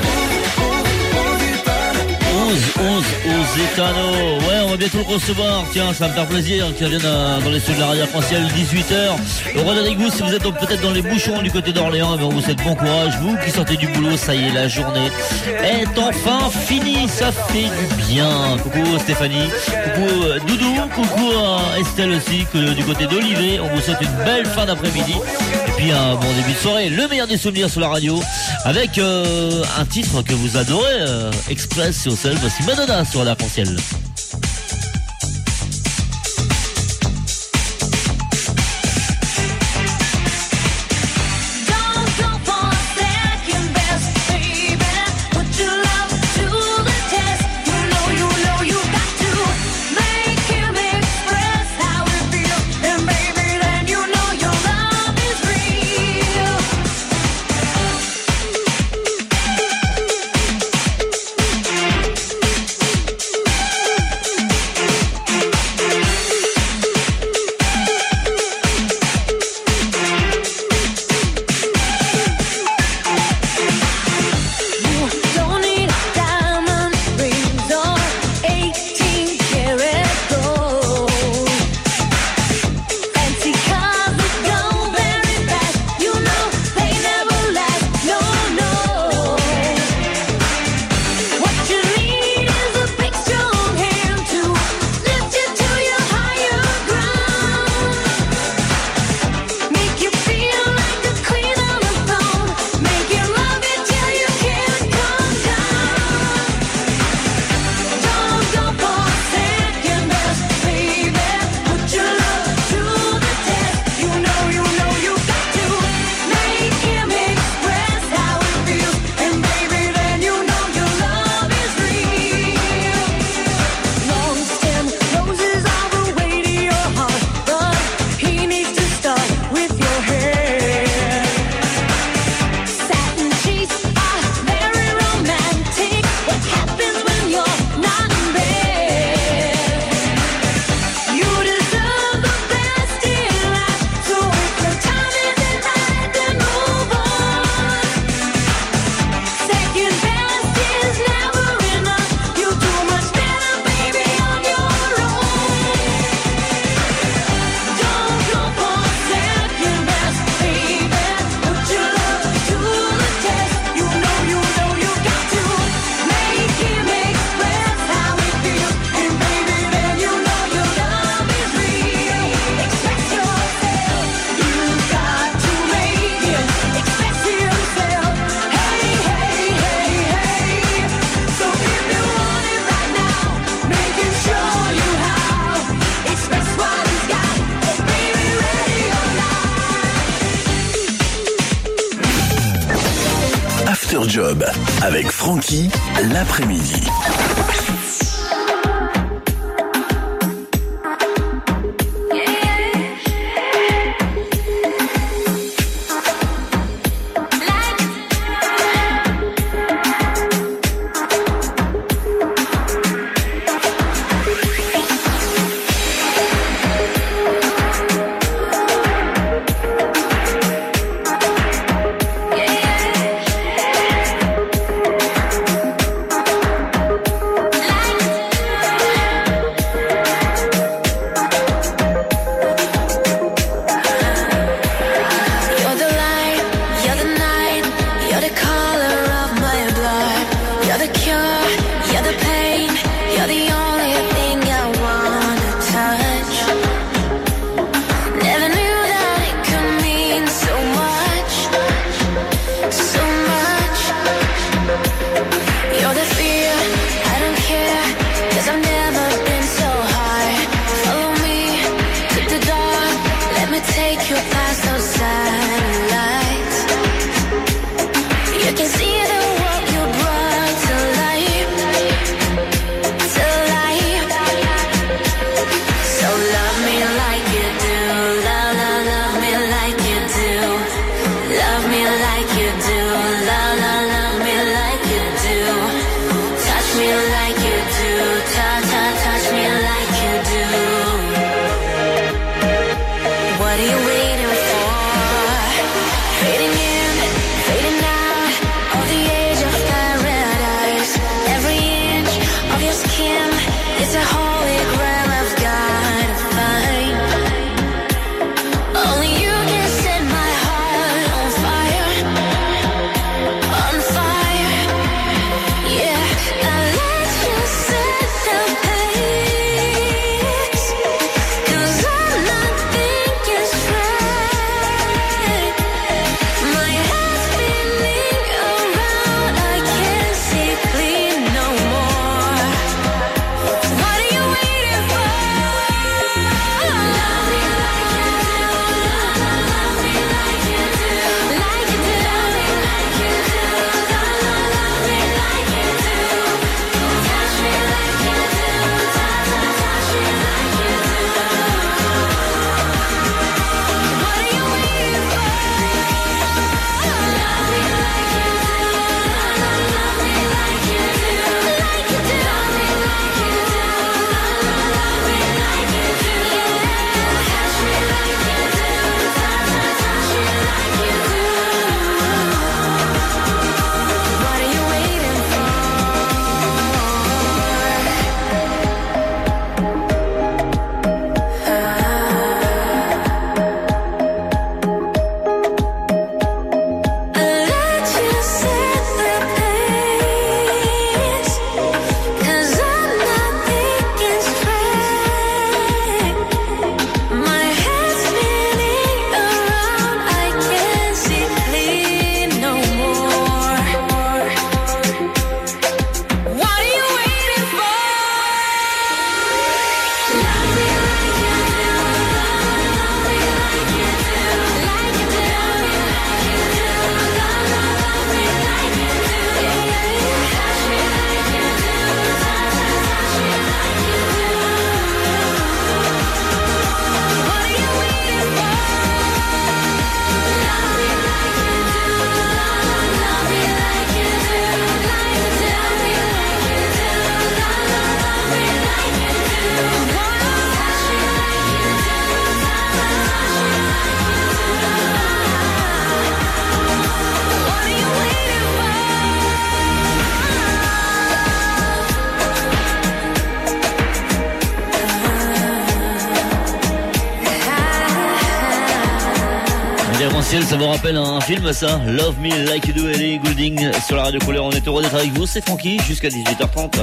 Lusitano, ouais, on va bientôt le recevoir. Tiens, ça va me faire plaisir qu'il revienne dans les studios de la radio arc-en-ciel, 18h. Rodrigo, si vous êtes peut-être dans les bouchons du côté d'Orléans, on vous souhaite bon courage. Vous qui sortez du boulot, ça y est, la journée est enfin finie. Ça fait du bien. Coucou Stéphanie, coucou Doudou, coucou à Estelle aussi, que du côté d'Olivet. On vous souhaite une belle fin d'après-midi. Et puis un bon début de soirée. Le meilleur des souvenirs sur la radio. Avec un titre que vous adorez, Express sur celle. Voici Madonna sur l'arc-en-ciel. After Job avec Francky l'après-midi. Ça vous rappelle un film, ça? Love Me Like You Do, Ellie Goulding sur la radio Couleur. On est heureux d'être avec vous, c'est Francky jusqu'à 18h30.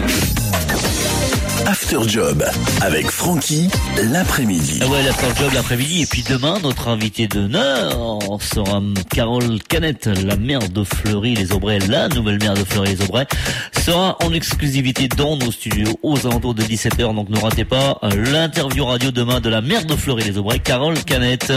After Job avec Francky l'après-midi. Ah ouais, l'After Job l'après-midi. Et puis demain, notre invité d'honneur sera Carole Canette, la maire de Fleury-les-Aubrais, la nouvelle maire de Fleury-les-Aubrais, sera en exclusivité dans nos studios aux alentours de 17h. Donc ne ratez pas l'interview radio demain de la maire de Fleury-les-Aubrais, Carole Canette.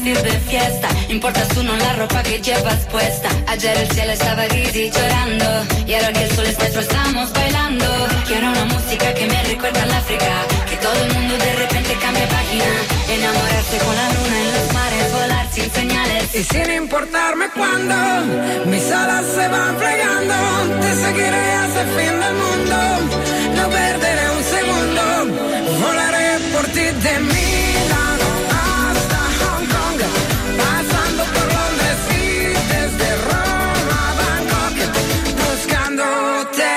vestir de fiesta. Importas tú no la ropa que llevas puesta. Ayer el cielo estaba gris y llorando, y ahora que el sol está estamos bailando. Quiero una música que me recuerda al África, que todo el mundo de repente cambie página. Enamorarse con la luna en los mares, volar sin señales. Y sin importarme cuándo mis alas se van plegando, te seguiré hasta el fin del mundo. No perderé un segundo, volaré por ti de Milano hasta Hong Kong, pasando por Londres y desde Roma a Bangkok, buscándote.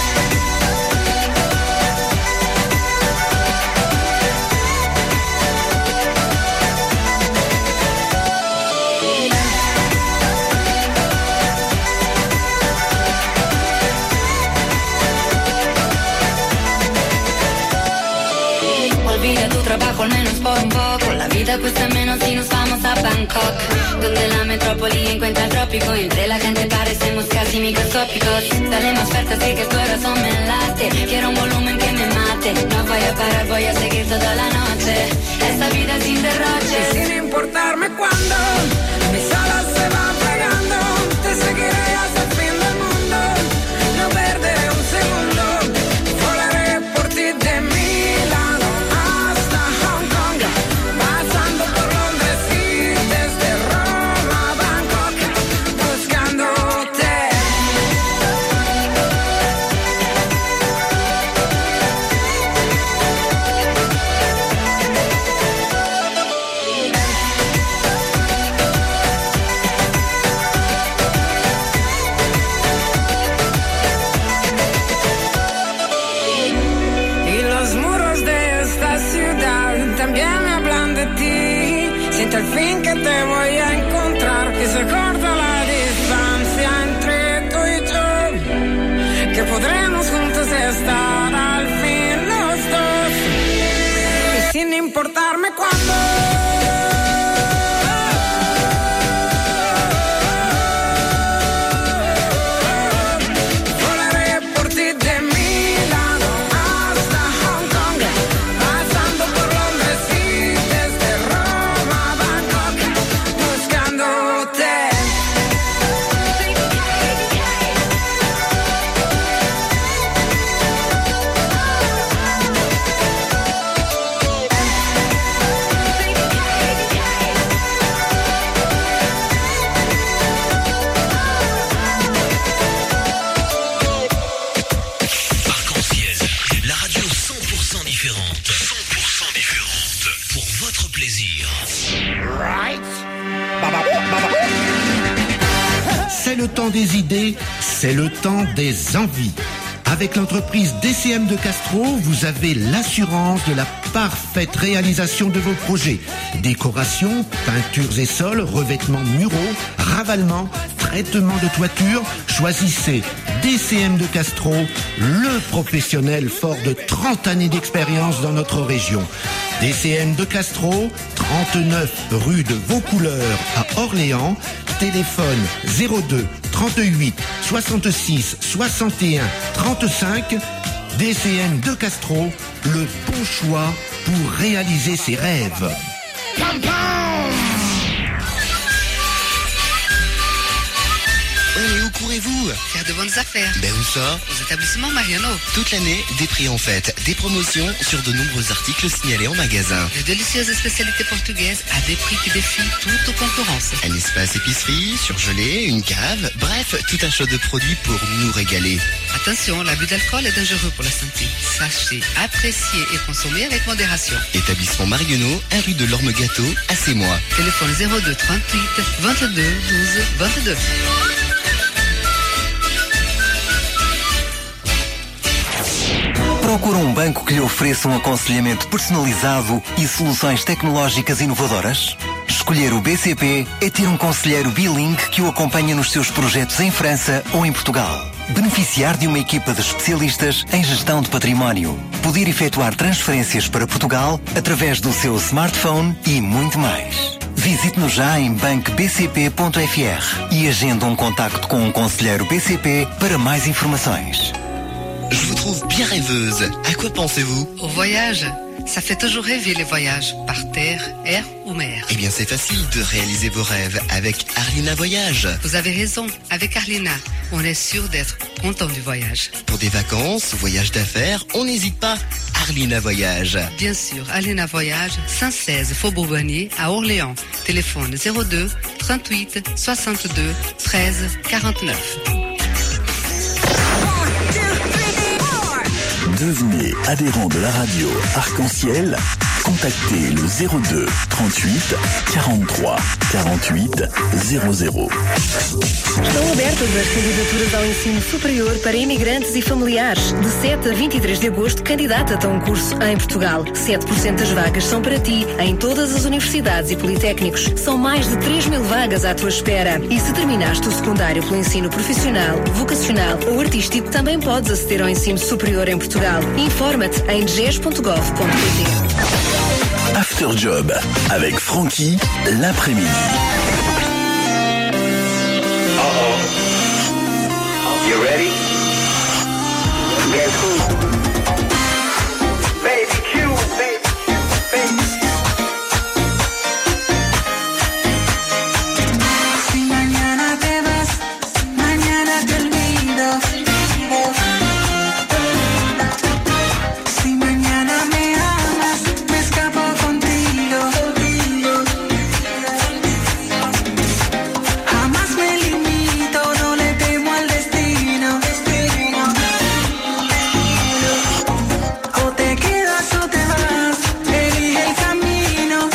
Olvida tu trabajo al menos por un poco. La vida cuesta menos si nos vamos a Bangkok, donde la metrópoli encuentra el trópico. Entre la gente parecemos casi microscópicos. Salen más fuertes y que el corazón me late. Quiero un volumen que me mate. No voy a parar, voy a seguir toda la noche. Esta vida sin derroche. Y sin importarme cuándo mis alas se van plegando, te seguiré hasta el fin del mundo. No perderé un segundo, volaré por ti de Milano hasta Hong Kong, pasando por Londres y desde Roma a Bangkok, buscándote. Y los muros de esta ciudad también me hablan de ti. Siento al fin que te voy a encontrar, que se corta la distancia entre tú y yo, que podremos juntos estar al fin los dos. Y sin importarme cuándo. Volaré por ti de Milano hasta Hong Kong, pasando por Londres y desde Roma a Bangkok, buscándote. Arc-en-ciel, la radio 100% différente. 100% différente. Pour votre plaisir. C'est le temps des idées, c'est le temps des envies. Avec l'entreprise DCM de Castro, vous avez l'assurance de la parfaite réalisation de vos projets. Décoration, peintures et sols, revêtements muraux, ravalement, traitement de toiture. Choisissez DCM de Castro, le professionnel fort de 30 années d'expérience dans notre région. DCM de Castro, 39 rue de Vaucouleurs à Orléans. Téléphone 02 38 66 61 35. DCM de Castro, le bon choix pour réaliser ses rêves. Et où courez-vous? Faire de bonnes affaires. Ben où ça? Aux établissements Mariano. Toute l'année, des prix en fête, des promotions sur de nombreux articles signalés en magasin. De délicieuses spécialités portugaises à des prix qui défient toute concurrence. Un espace épicerie, surgelé, une cave, bref, tout un choix de produits pour nous régaler. Attention, l'abus d'alcool est dangereux pour la santé. Sachez, apprécier et consommer avec modération. Établissement Marionneau, 1 rue de l'Orme-Gâteau, à Sémois. Téléphone 02 38 22 12 22. Procura um banco que lhe ofereça um aconselhamento personalizado e soluções tecnológicas inovadoras? Escolher o BCP é ter um conselheiro bilingue que o acompanha nos seus projetos em França ou em Portugal. Beneficiar de uma equipa de especialistas em gestão de património. Poder efetuar transferências para Portugal através do seu smartphone e muito mais. Visite-nos já em bancobcp.fr e agende um contacto com um conselheiro BCP para mais informações. Je vous trouve bien rêveuse. À quoi pensez-vous? Au voyage. Ça fait toujours rêver les voyages, par terre, air ou mer. Eh bien, c'est facile de réaliser vos rêves avec Arlina Voyage. Vous avez raison, avec Arlina, on est sûr d'être content du voyage. Pour des vacances, voyages d'affaires, on n'hésite pas. Arlina Voyage. Bien sûr, Arlina Voyage, 116 Faubourg Bonnier à Orléans. Téléphone 02 38 62 13 49. Devenez adhérent de la radio Arc-en-Ciel. Contactez le 02 38 43 48 00. Estão abertas as candidaturas ao ensino superior para imigrantes e familiares. De 7 a 23 de agosto, candidata-te a um curso em Portugal. 7% das vagas são para ti, em todas as universidades e politécnicos. São mais de 3.000 vagas à tua espera. E se terminaste o secundário pelo ensino profissional, vocacional ou artístico, também podes aceder ao ensino superior em Portugal. Informa-te em ges.gov.pt. After Job avec Francky l'après-midi. You ready? Guess who? Baby Q, baby. Si mañana te vas, mañana te olvido. Si mañana me amas, me escapo contigo. Jamás me limito, no le temo al destino. O te quedas o te vas, elige el camino.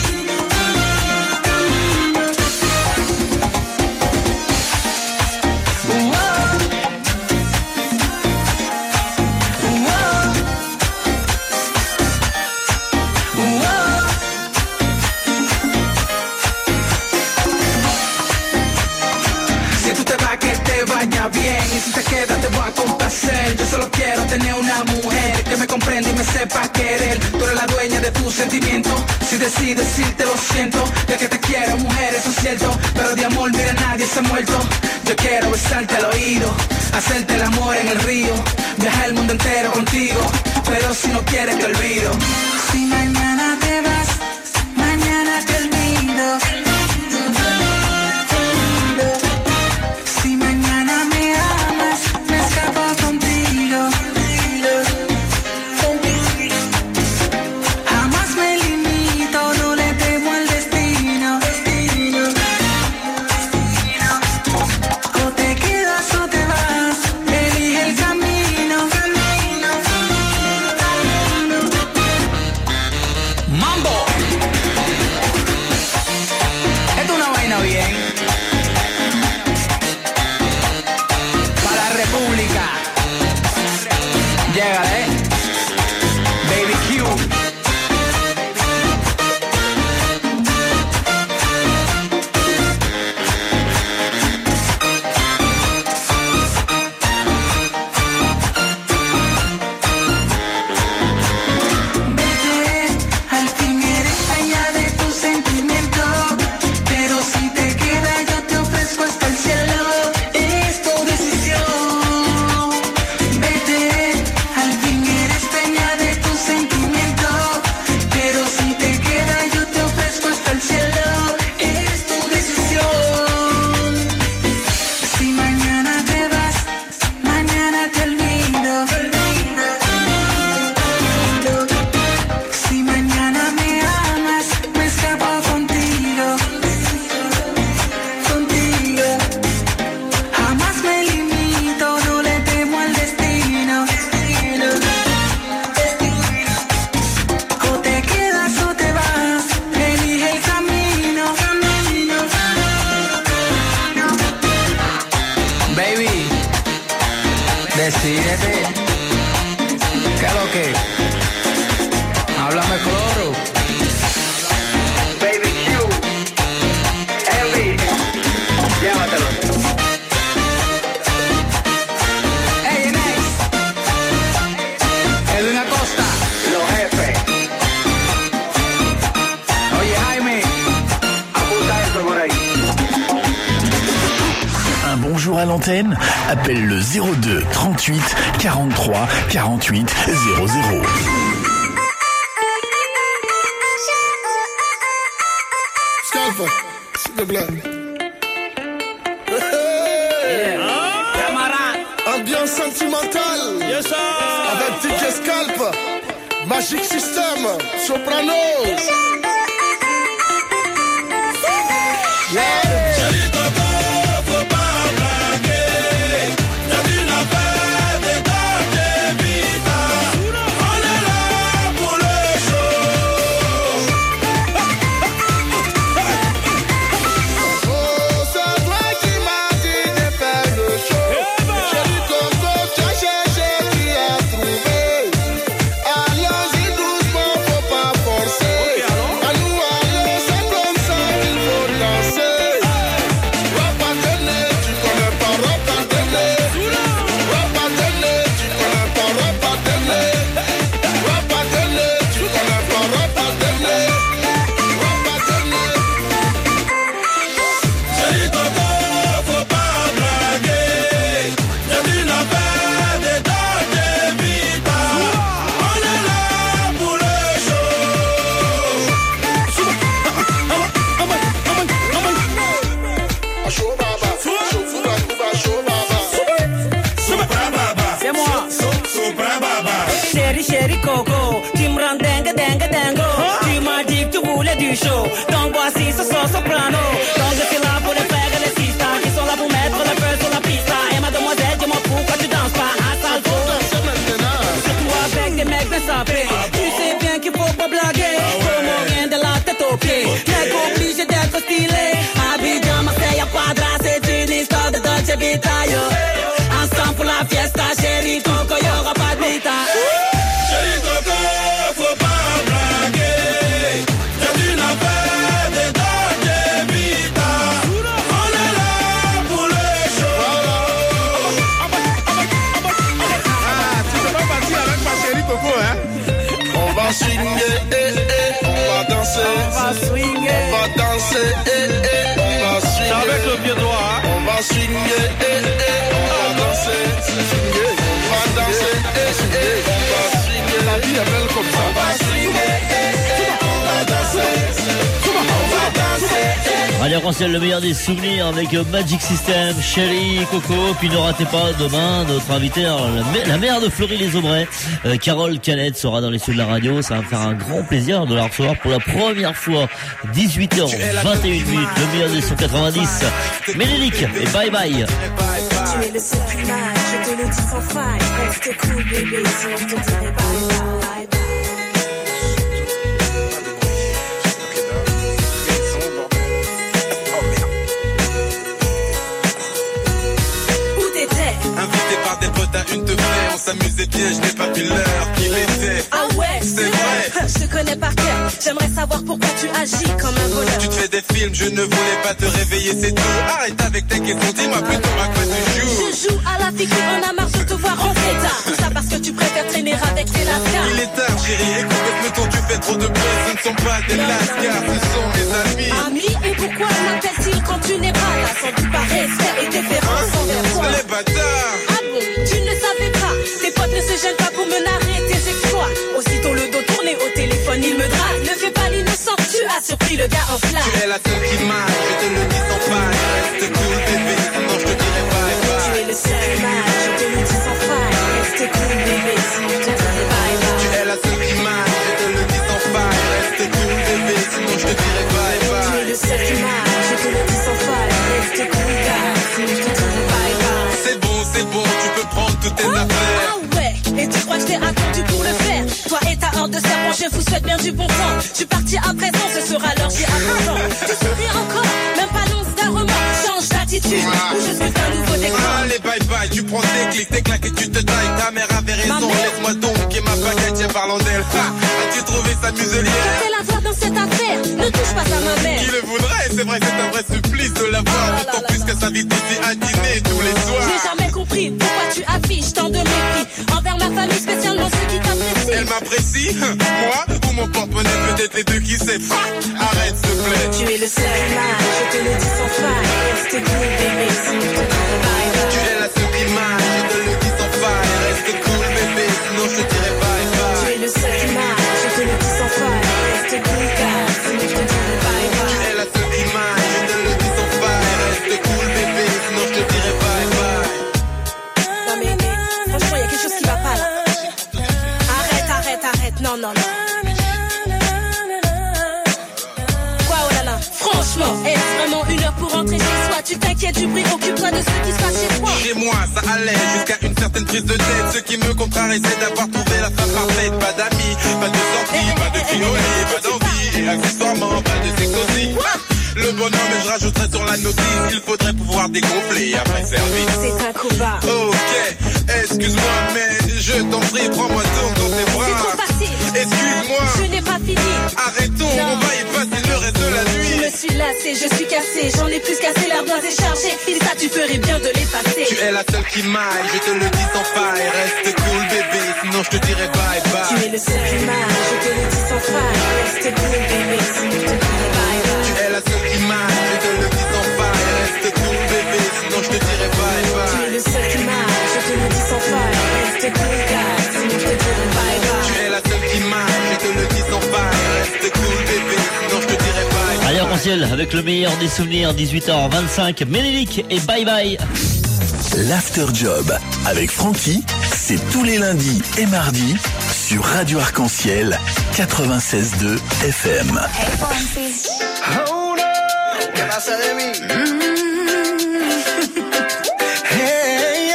Si tú te vas, que te vaya bien. Y si te quedas, te voy a complacer. Yo solo quiero tener una mujer que me comprenda y me sepa querer. Tú eres la dueña de tus sentimientos. Si decides decirte lo siento, de que te quiero, mujer, eso es cierto. Pero de amor, mira, nadie se ha muerto. Yo quiero besarte al oído, hacerte el amor en el río, viajar el mundo entero contigo. Pero si no quieres, te olvido. Si mañana te vas, mañana te olvido. Si mañana me amas, me escapo contigo. Jamás me limito, no le temo al destino. O te quedas o te vas, elige el camino. ¡Mambo! Esto es una vaina bien. Para la República. Llégale. Baby Q. Vete, al fin eres allá de tu sentimiento. Pero si te queda yo te ofrezco hasta el cielo. Es tu decisión. Vete, al fin eres peña de tu sentimiento. Pero si te queda yo te ofrezco hasta el cielo. Es tu decisión. Si mañana te vas, mañana te olvido. Si mañana me amas, me escapo contigo. Contigo. Jamás me limito, no le temo al destino. O te quedas o te vas, elige el camino. Baby, decídete. ¿Qué es lo que? Háblame claro. Baby Q, Envy, llévatelo. Hey, Nex. Edwin Acosta. Los jefes. Oye, Jaime. Apunta esto por ahí. Un bonjour à à l'antenne? Appelle le 02 38 43 48 00. Scalp, s'il te plaît. Ambiance sentimentale. Yes, sir. Avec DJ Scalp, Magic System, Soprano. Chéri Coco, tu me rends dingue, dingue, dingo. Tu m'as dit que tu voulais du show, donc voici ce son soprano. Donc je suis là pour les frères et les sisters qui sont là pour mettre le feu sur la piste. Et mademoiselle, dis-moi pourquoi tu danses pas à salto. Surtout avec des mecs bien sapés. Tu sais bien qu'il faut pas blaguer. Comme rien de la tête aux pieds. Mec obligé d'être stylé. Abidjan, Marseille, à Quadra, c'est une histoire de Dolce Vita, yo. Ensemble pour la fiesta, chéri Coco, y'aura pas de vita. On va swinguer, on va danser, on va swinguer, on va danser, on va swinguer. C'est avec le pied droit, hein? On va swinguer, on va danser, swinguer, on va danser, on va swinguer. La vie est belle comme ça. On va swinguer, on va danser, on va danser. Allez, Arc-en-Ciel, le meilleur des souvenirs avec Magic System, Chéri, Coco. Puis ne ratez pas demain notre invité, la mère de Fleury-les-Aubrais, Carole Canette sera dans les studios de la radio. Ça va me faire un grand plaisir de la recevoir pour la première fois. 18h21 minutes, le meilleur des 190. Ménélique et bye bye. Tu es le seul image, je te le dis sans faille. Reste cool bébé, sinon je te dirai bye bye. Invité par des potes à une de vrai, on s'amusait bien, je n'ai pas vu l'heure qu'il était. Ah ouais, c'est vrai. Je te connais par cœur, j'aimerais savoir pourquoi tu agis comme un voleur. Tu te fais des films, je ne voulais pas te réveiller, c'est tout. Arrête avec tes questions, dis-moi plutôt à quoi tu joues. Je joue à la figure, on a marre de te voir en pétard. Tout ça parce que tu préfères traîner avec tes lascars. Il est tard chérie, écoute le ton, tu fais trop de bruit. Ce ne sont pas des lascars, ce sont mes amis. Amis, et pourquoi m'appelle-t-il quand tu n'es pas là? Sans doute par respect et déférence envers toi. Les bâtards. Ah bon, tu ne savais pas. Tes potes ne se gênent pas pour me narrer tes exploits. Aussitôt le dos tourné au téléphone, il me drague. Ne fais pas l'innocent, tu as surpris le gars en flamme. Tu es la seule qui marche, je te le dis sans faille. Reste cool bébé, sinon je te dirai bye bye. Tu es le seul image, je te le dis sans faille. Reste cool bébé, sinon je te dirai bye bye. Tu es la seule qui marche, je te le dis sans faille. Reste cool bébé, sinon je te dirai bye bye. Tu es le seul image, je te le dis sans faille. Reste cool gars, sinon je te dirai bye bye. C'est bon, tu peux prendre toutes tes affaires. Ah ouais, et tu crois que je t'ai attendu pour le faire? Toi et ta horde de serpents, je vous souhaite bien du bon temps. Je suis parti à présent, ce sera l'heure, j'y attends. Tu souris encore, même pas l'once d'un remords. Change d'attitude, ou je suis un nouveau décor. Allez bye bye, tu prends tes clics, tes claques et tu te tailles. Ta mère avait raison, laisse-moi donc et ma baguette, tiens parlant d'elle. As-tu trouvé sa muselière? Fais la voir dans cette affaire, ne touche pas à ma mère. Qui le voudrait, c'est vrai, c'est un vrai supplice de la voir. D'autant plus que sa vie ici à dîner tous les soirs. J'ai jamais compris pourquoi tu affiches tant de mépris envers ma famille, spécialement ceux qui t'apprécient. Elle m'apprécie, moi ou mon porte-monnaie, peut-être les deux, qui sait. Arrête s'il te plaît. Tu es le seul image, je te le dis sans faille. Reste cool bébé, sinon je te dirai bye bye. qu'il y ait du bruit, occupe-toi de ce qui se passe chez toi. Chez moi, ça allait jusqu'à une certaine prise de tête. Ce qui me contrarie, c'est d'avoir trouvé la femme parfaite. Pas d'amis, pas de sortie, pas de crioler, pas d'envie. Et accessoirement, pas de sexe aussi. Le bonhomme, je rajouterai sur la notice qu'il faudrait pouvoir dégonfler après service. C'est un combat. Ok, excuse-moi, mais je t'en prie, prends-moi donc dans tes bras. C'est trop facile. Excuse-moi. Je n'ai pas fini. Arrêtons, on va y passer le reste de la nuit. Je me suis lassée, je suis cassée, j'en ai plus cassé, l'air doigt est chargé. Et ça, tu ferais bien de l'effacer. Tu es la seule qui m'aille, je te le dis sans faille. Reste cool, bébé, sinon je te dirai bye bye. Tu es le seul qui m'aille, je te le dis sans faille. Reste cool, bébé, sinon je te dirai bye bye. Tu es la seule qui m'aille, je te le dis sans faille. Reste cool, bébé, sinon je te dirai bye bye. Tu es le seul qui m'aille, je te le dis sans faille. Reste cool, gars, sinon je te dirai bye bye. Tu es la seule qui m'aille, je te le dis sans faille. Reste cool, bébé, sinon je te dirai bye bye. Allez, Arc-en-Ciel, avec le meilleur des souvenirs, 18h25, Ménélique et bye bye. L'After Job avec Francky, c'est tous les lundis et mardis sur Radio Arc-en-Ciel 96.2 FM. Oh no, ¿qué pasa de mí? Hey,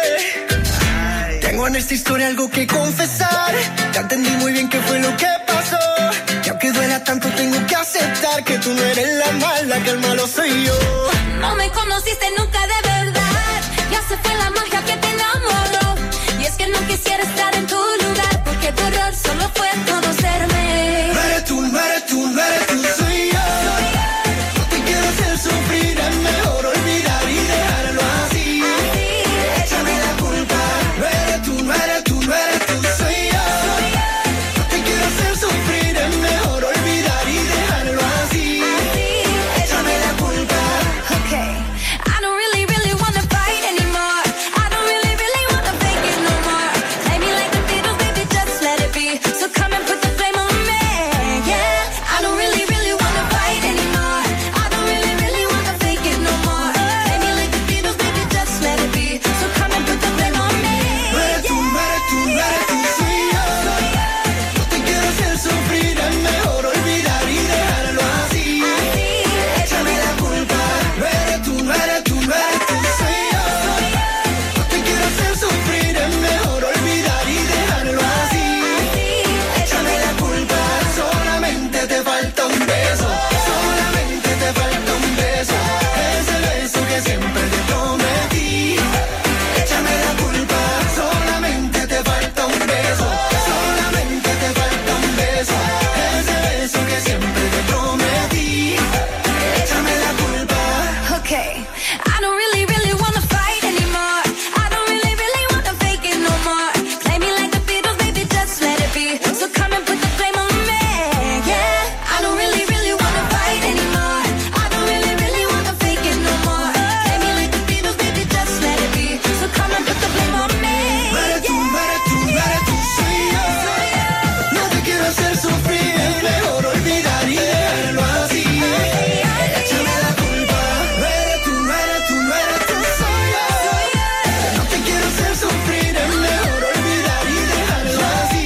yeah. Tengo en esta historia algo que confesar. Ya entendí muy bien qué fue lo que pasó. Y aunque duela tanto tengo que aceptar que tú no eres la mala, que el malo soy yo. No me conociste nunca de verdad. Ya se fue la magia que te enamoró. Y es que no quisiera estar en tu lugar, porque tu error solo fue conocerme. No eres tú, no eres tú, no eres tú, soy yo. No te quiero hacer sufrir, es mejor olvidar y dejarlo así. Échame la culpa. No eres tú, no eres tú, no eres tú, soy yo. No te quiero hacer sufrir, es mejor olvidar y dejarlo así. Échame la culpa. Okay, I don't really, really wanna fight anymore. I don't really, really wanna fake it no more. Play me like the Beatles, baby, just let it be. So come and put the blame on me, yeah. I don't really, really wanna fight anymore. I don't really, really wanna fake it no more. Play me like the Beatles, baby, just let it be. So come and put the blame on me. No eres tú, no eres tú, no eres tú, soy yo. No te quiero hacer sufrir, es mejor olvidar y dejarlo así. Échame la culpa. No eres tú, no eres tú, no eres tú, soy yo. No te quiero hacer sufrir, es mejor olvidar y dejarlo así. Échame la culpa. Solamente te falta un beso. Solamente te falta un beso. Ese beso que siempre te prometí. Échame la culpa. Solamente te falta un beso. Solamente te falta un beso. Ese beso que siempre te prometí. Échame la culpa. Okay, I don't really, really wanna fight anymore. I don't really, really wanna fake it no more. Play me like the Beatles, baby, just let it be. So come and put the blame on me, yeah. I don't really, really wanna fight anymore. I don't really, really wanna fake it no more. Play me like the Beatles, baby, just let it be. So come and put the blame on me. No eres tú, no eres tú, no eres tú, soy yo. No te quiero hacer sufrir, es mejor olvidar y dejarlo así. Échame la culpa. No eres tú, no eres tú, no eres tú, soy yo. No te quiero hacer sufrir, es mejor olvidar y dejarlo así.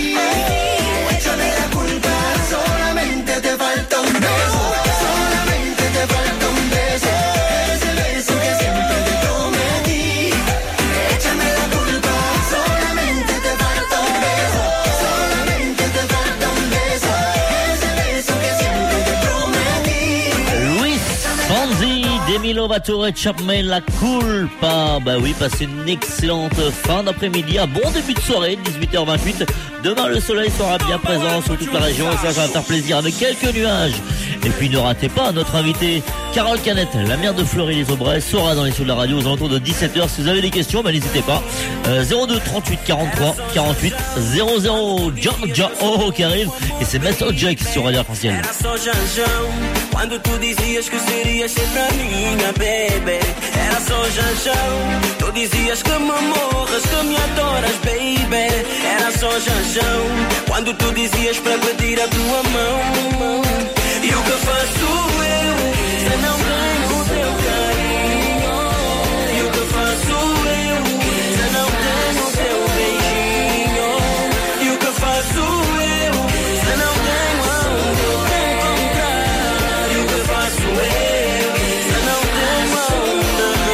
Échame la culpa. Solamente te falta un beso. Solamente te falta un beso. Ese beso que siempre te prometí. Échame la culpa. Solamente te falta un beso. Solamente te falta un beso. Ese beso que siempre te prometí. Luis Fonsi, Demi Lovato et Chapman, la culpa. Bah oui, passez une excellente fin d'après-midi, un bon début de soirée, 18h28. Demain, le soleil sera bien présent sur toute la région et ça va faire plaisir avec quelques nuages. Et puis ne ratez pas notre invité Carole Canette, la mère de Fleury-les-Aubrais, sera dans les sous de la radio aux alentours de 17h. Si vous avez des questions, bah, n'hésitez pas. 02 38 43 48 00. Georgia Oh qui arrive et c'est Mess Jake sur Radio Arc-en-Ciel. Era só Janjão, quando tu dizias que serias sempre a minha baby. Era só Janjão, tu dizias que me morras, que me adoras baby. Era só Janjão, quando tu dizias para pedir a tua mão. E o que faço eu, se não ganho o teu carinho? E o que faço eu, se não tenho o teu beijinho? E o que faço eu, se não tenho aonde eu te encontrar? E o que faço eu, se não tenho aonde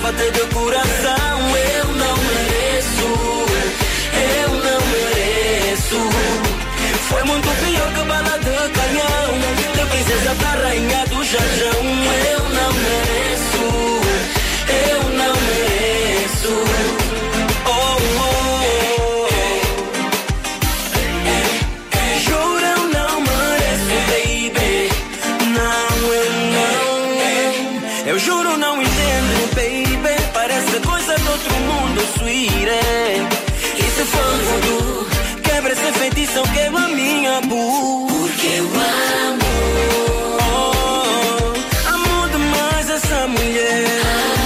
amava-te de coração. Eu não mereço, eu não mereço. Foi muito pior que bala de canhão, de princesa pra rainha do jarjão. Eu não mereço, eu não mereço. Oh, oh, oh. Juro, eu não mereço, baby. Não, eu não. Eu juro, não entendo, baby. Parece coisa do outro mundo, sweetie. E se for voodoo, quebra esse feitiço, quebra minha bu. Porque eu amo, amo demais essa mulher.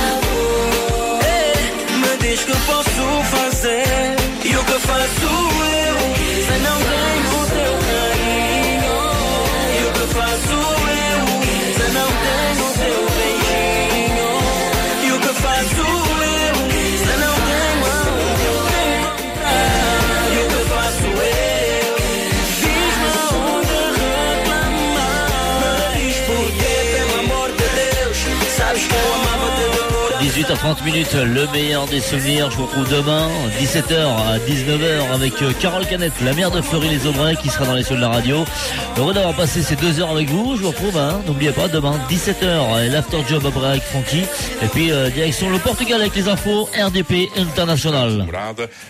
Me diz que posso fazer, e o que faço eu, se não tenho o teu carinho? E o que faço eu, se não tenho o teu beijinho? E o que faço eu, se não tenho aonde eu tenho que entrar? E o que faço eu? Diz-me aonde reclamar. Me diz porquê, pelo amor de Deus. Sabes que eu amava-te de coração. 18h30, le meilleur des souvenirs. Je vous retrouve demain, 17h à 19h avec Carole Canette, la mère de Fleury-les-Aubrais, qui sera dans les cieux de la radio. Heureux d'avoir passé ces 2 heures avec vous. Je vous retrouve, n'oubliez pas, demain, 17h, l'After Job après avec Francky. Et puis, direction le Portugal avec les infos RDP International.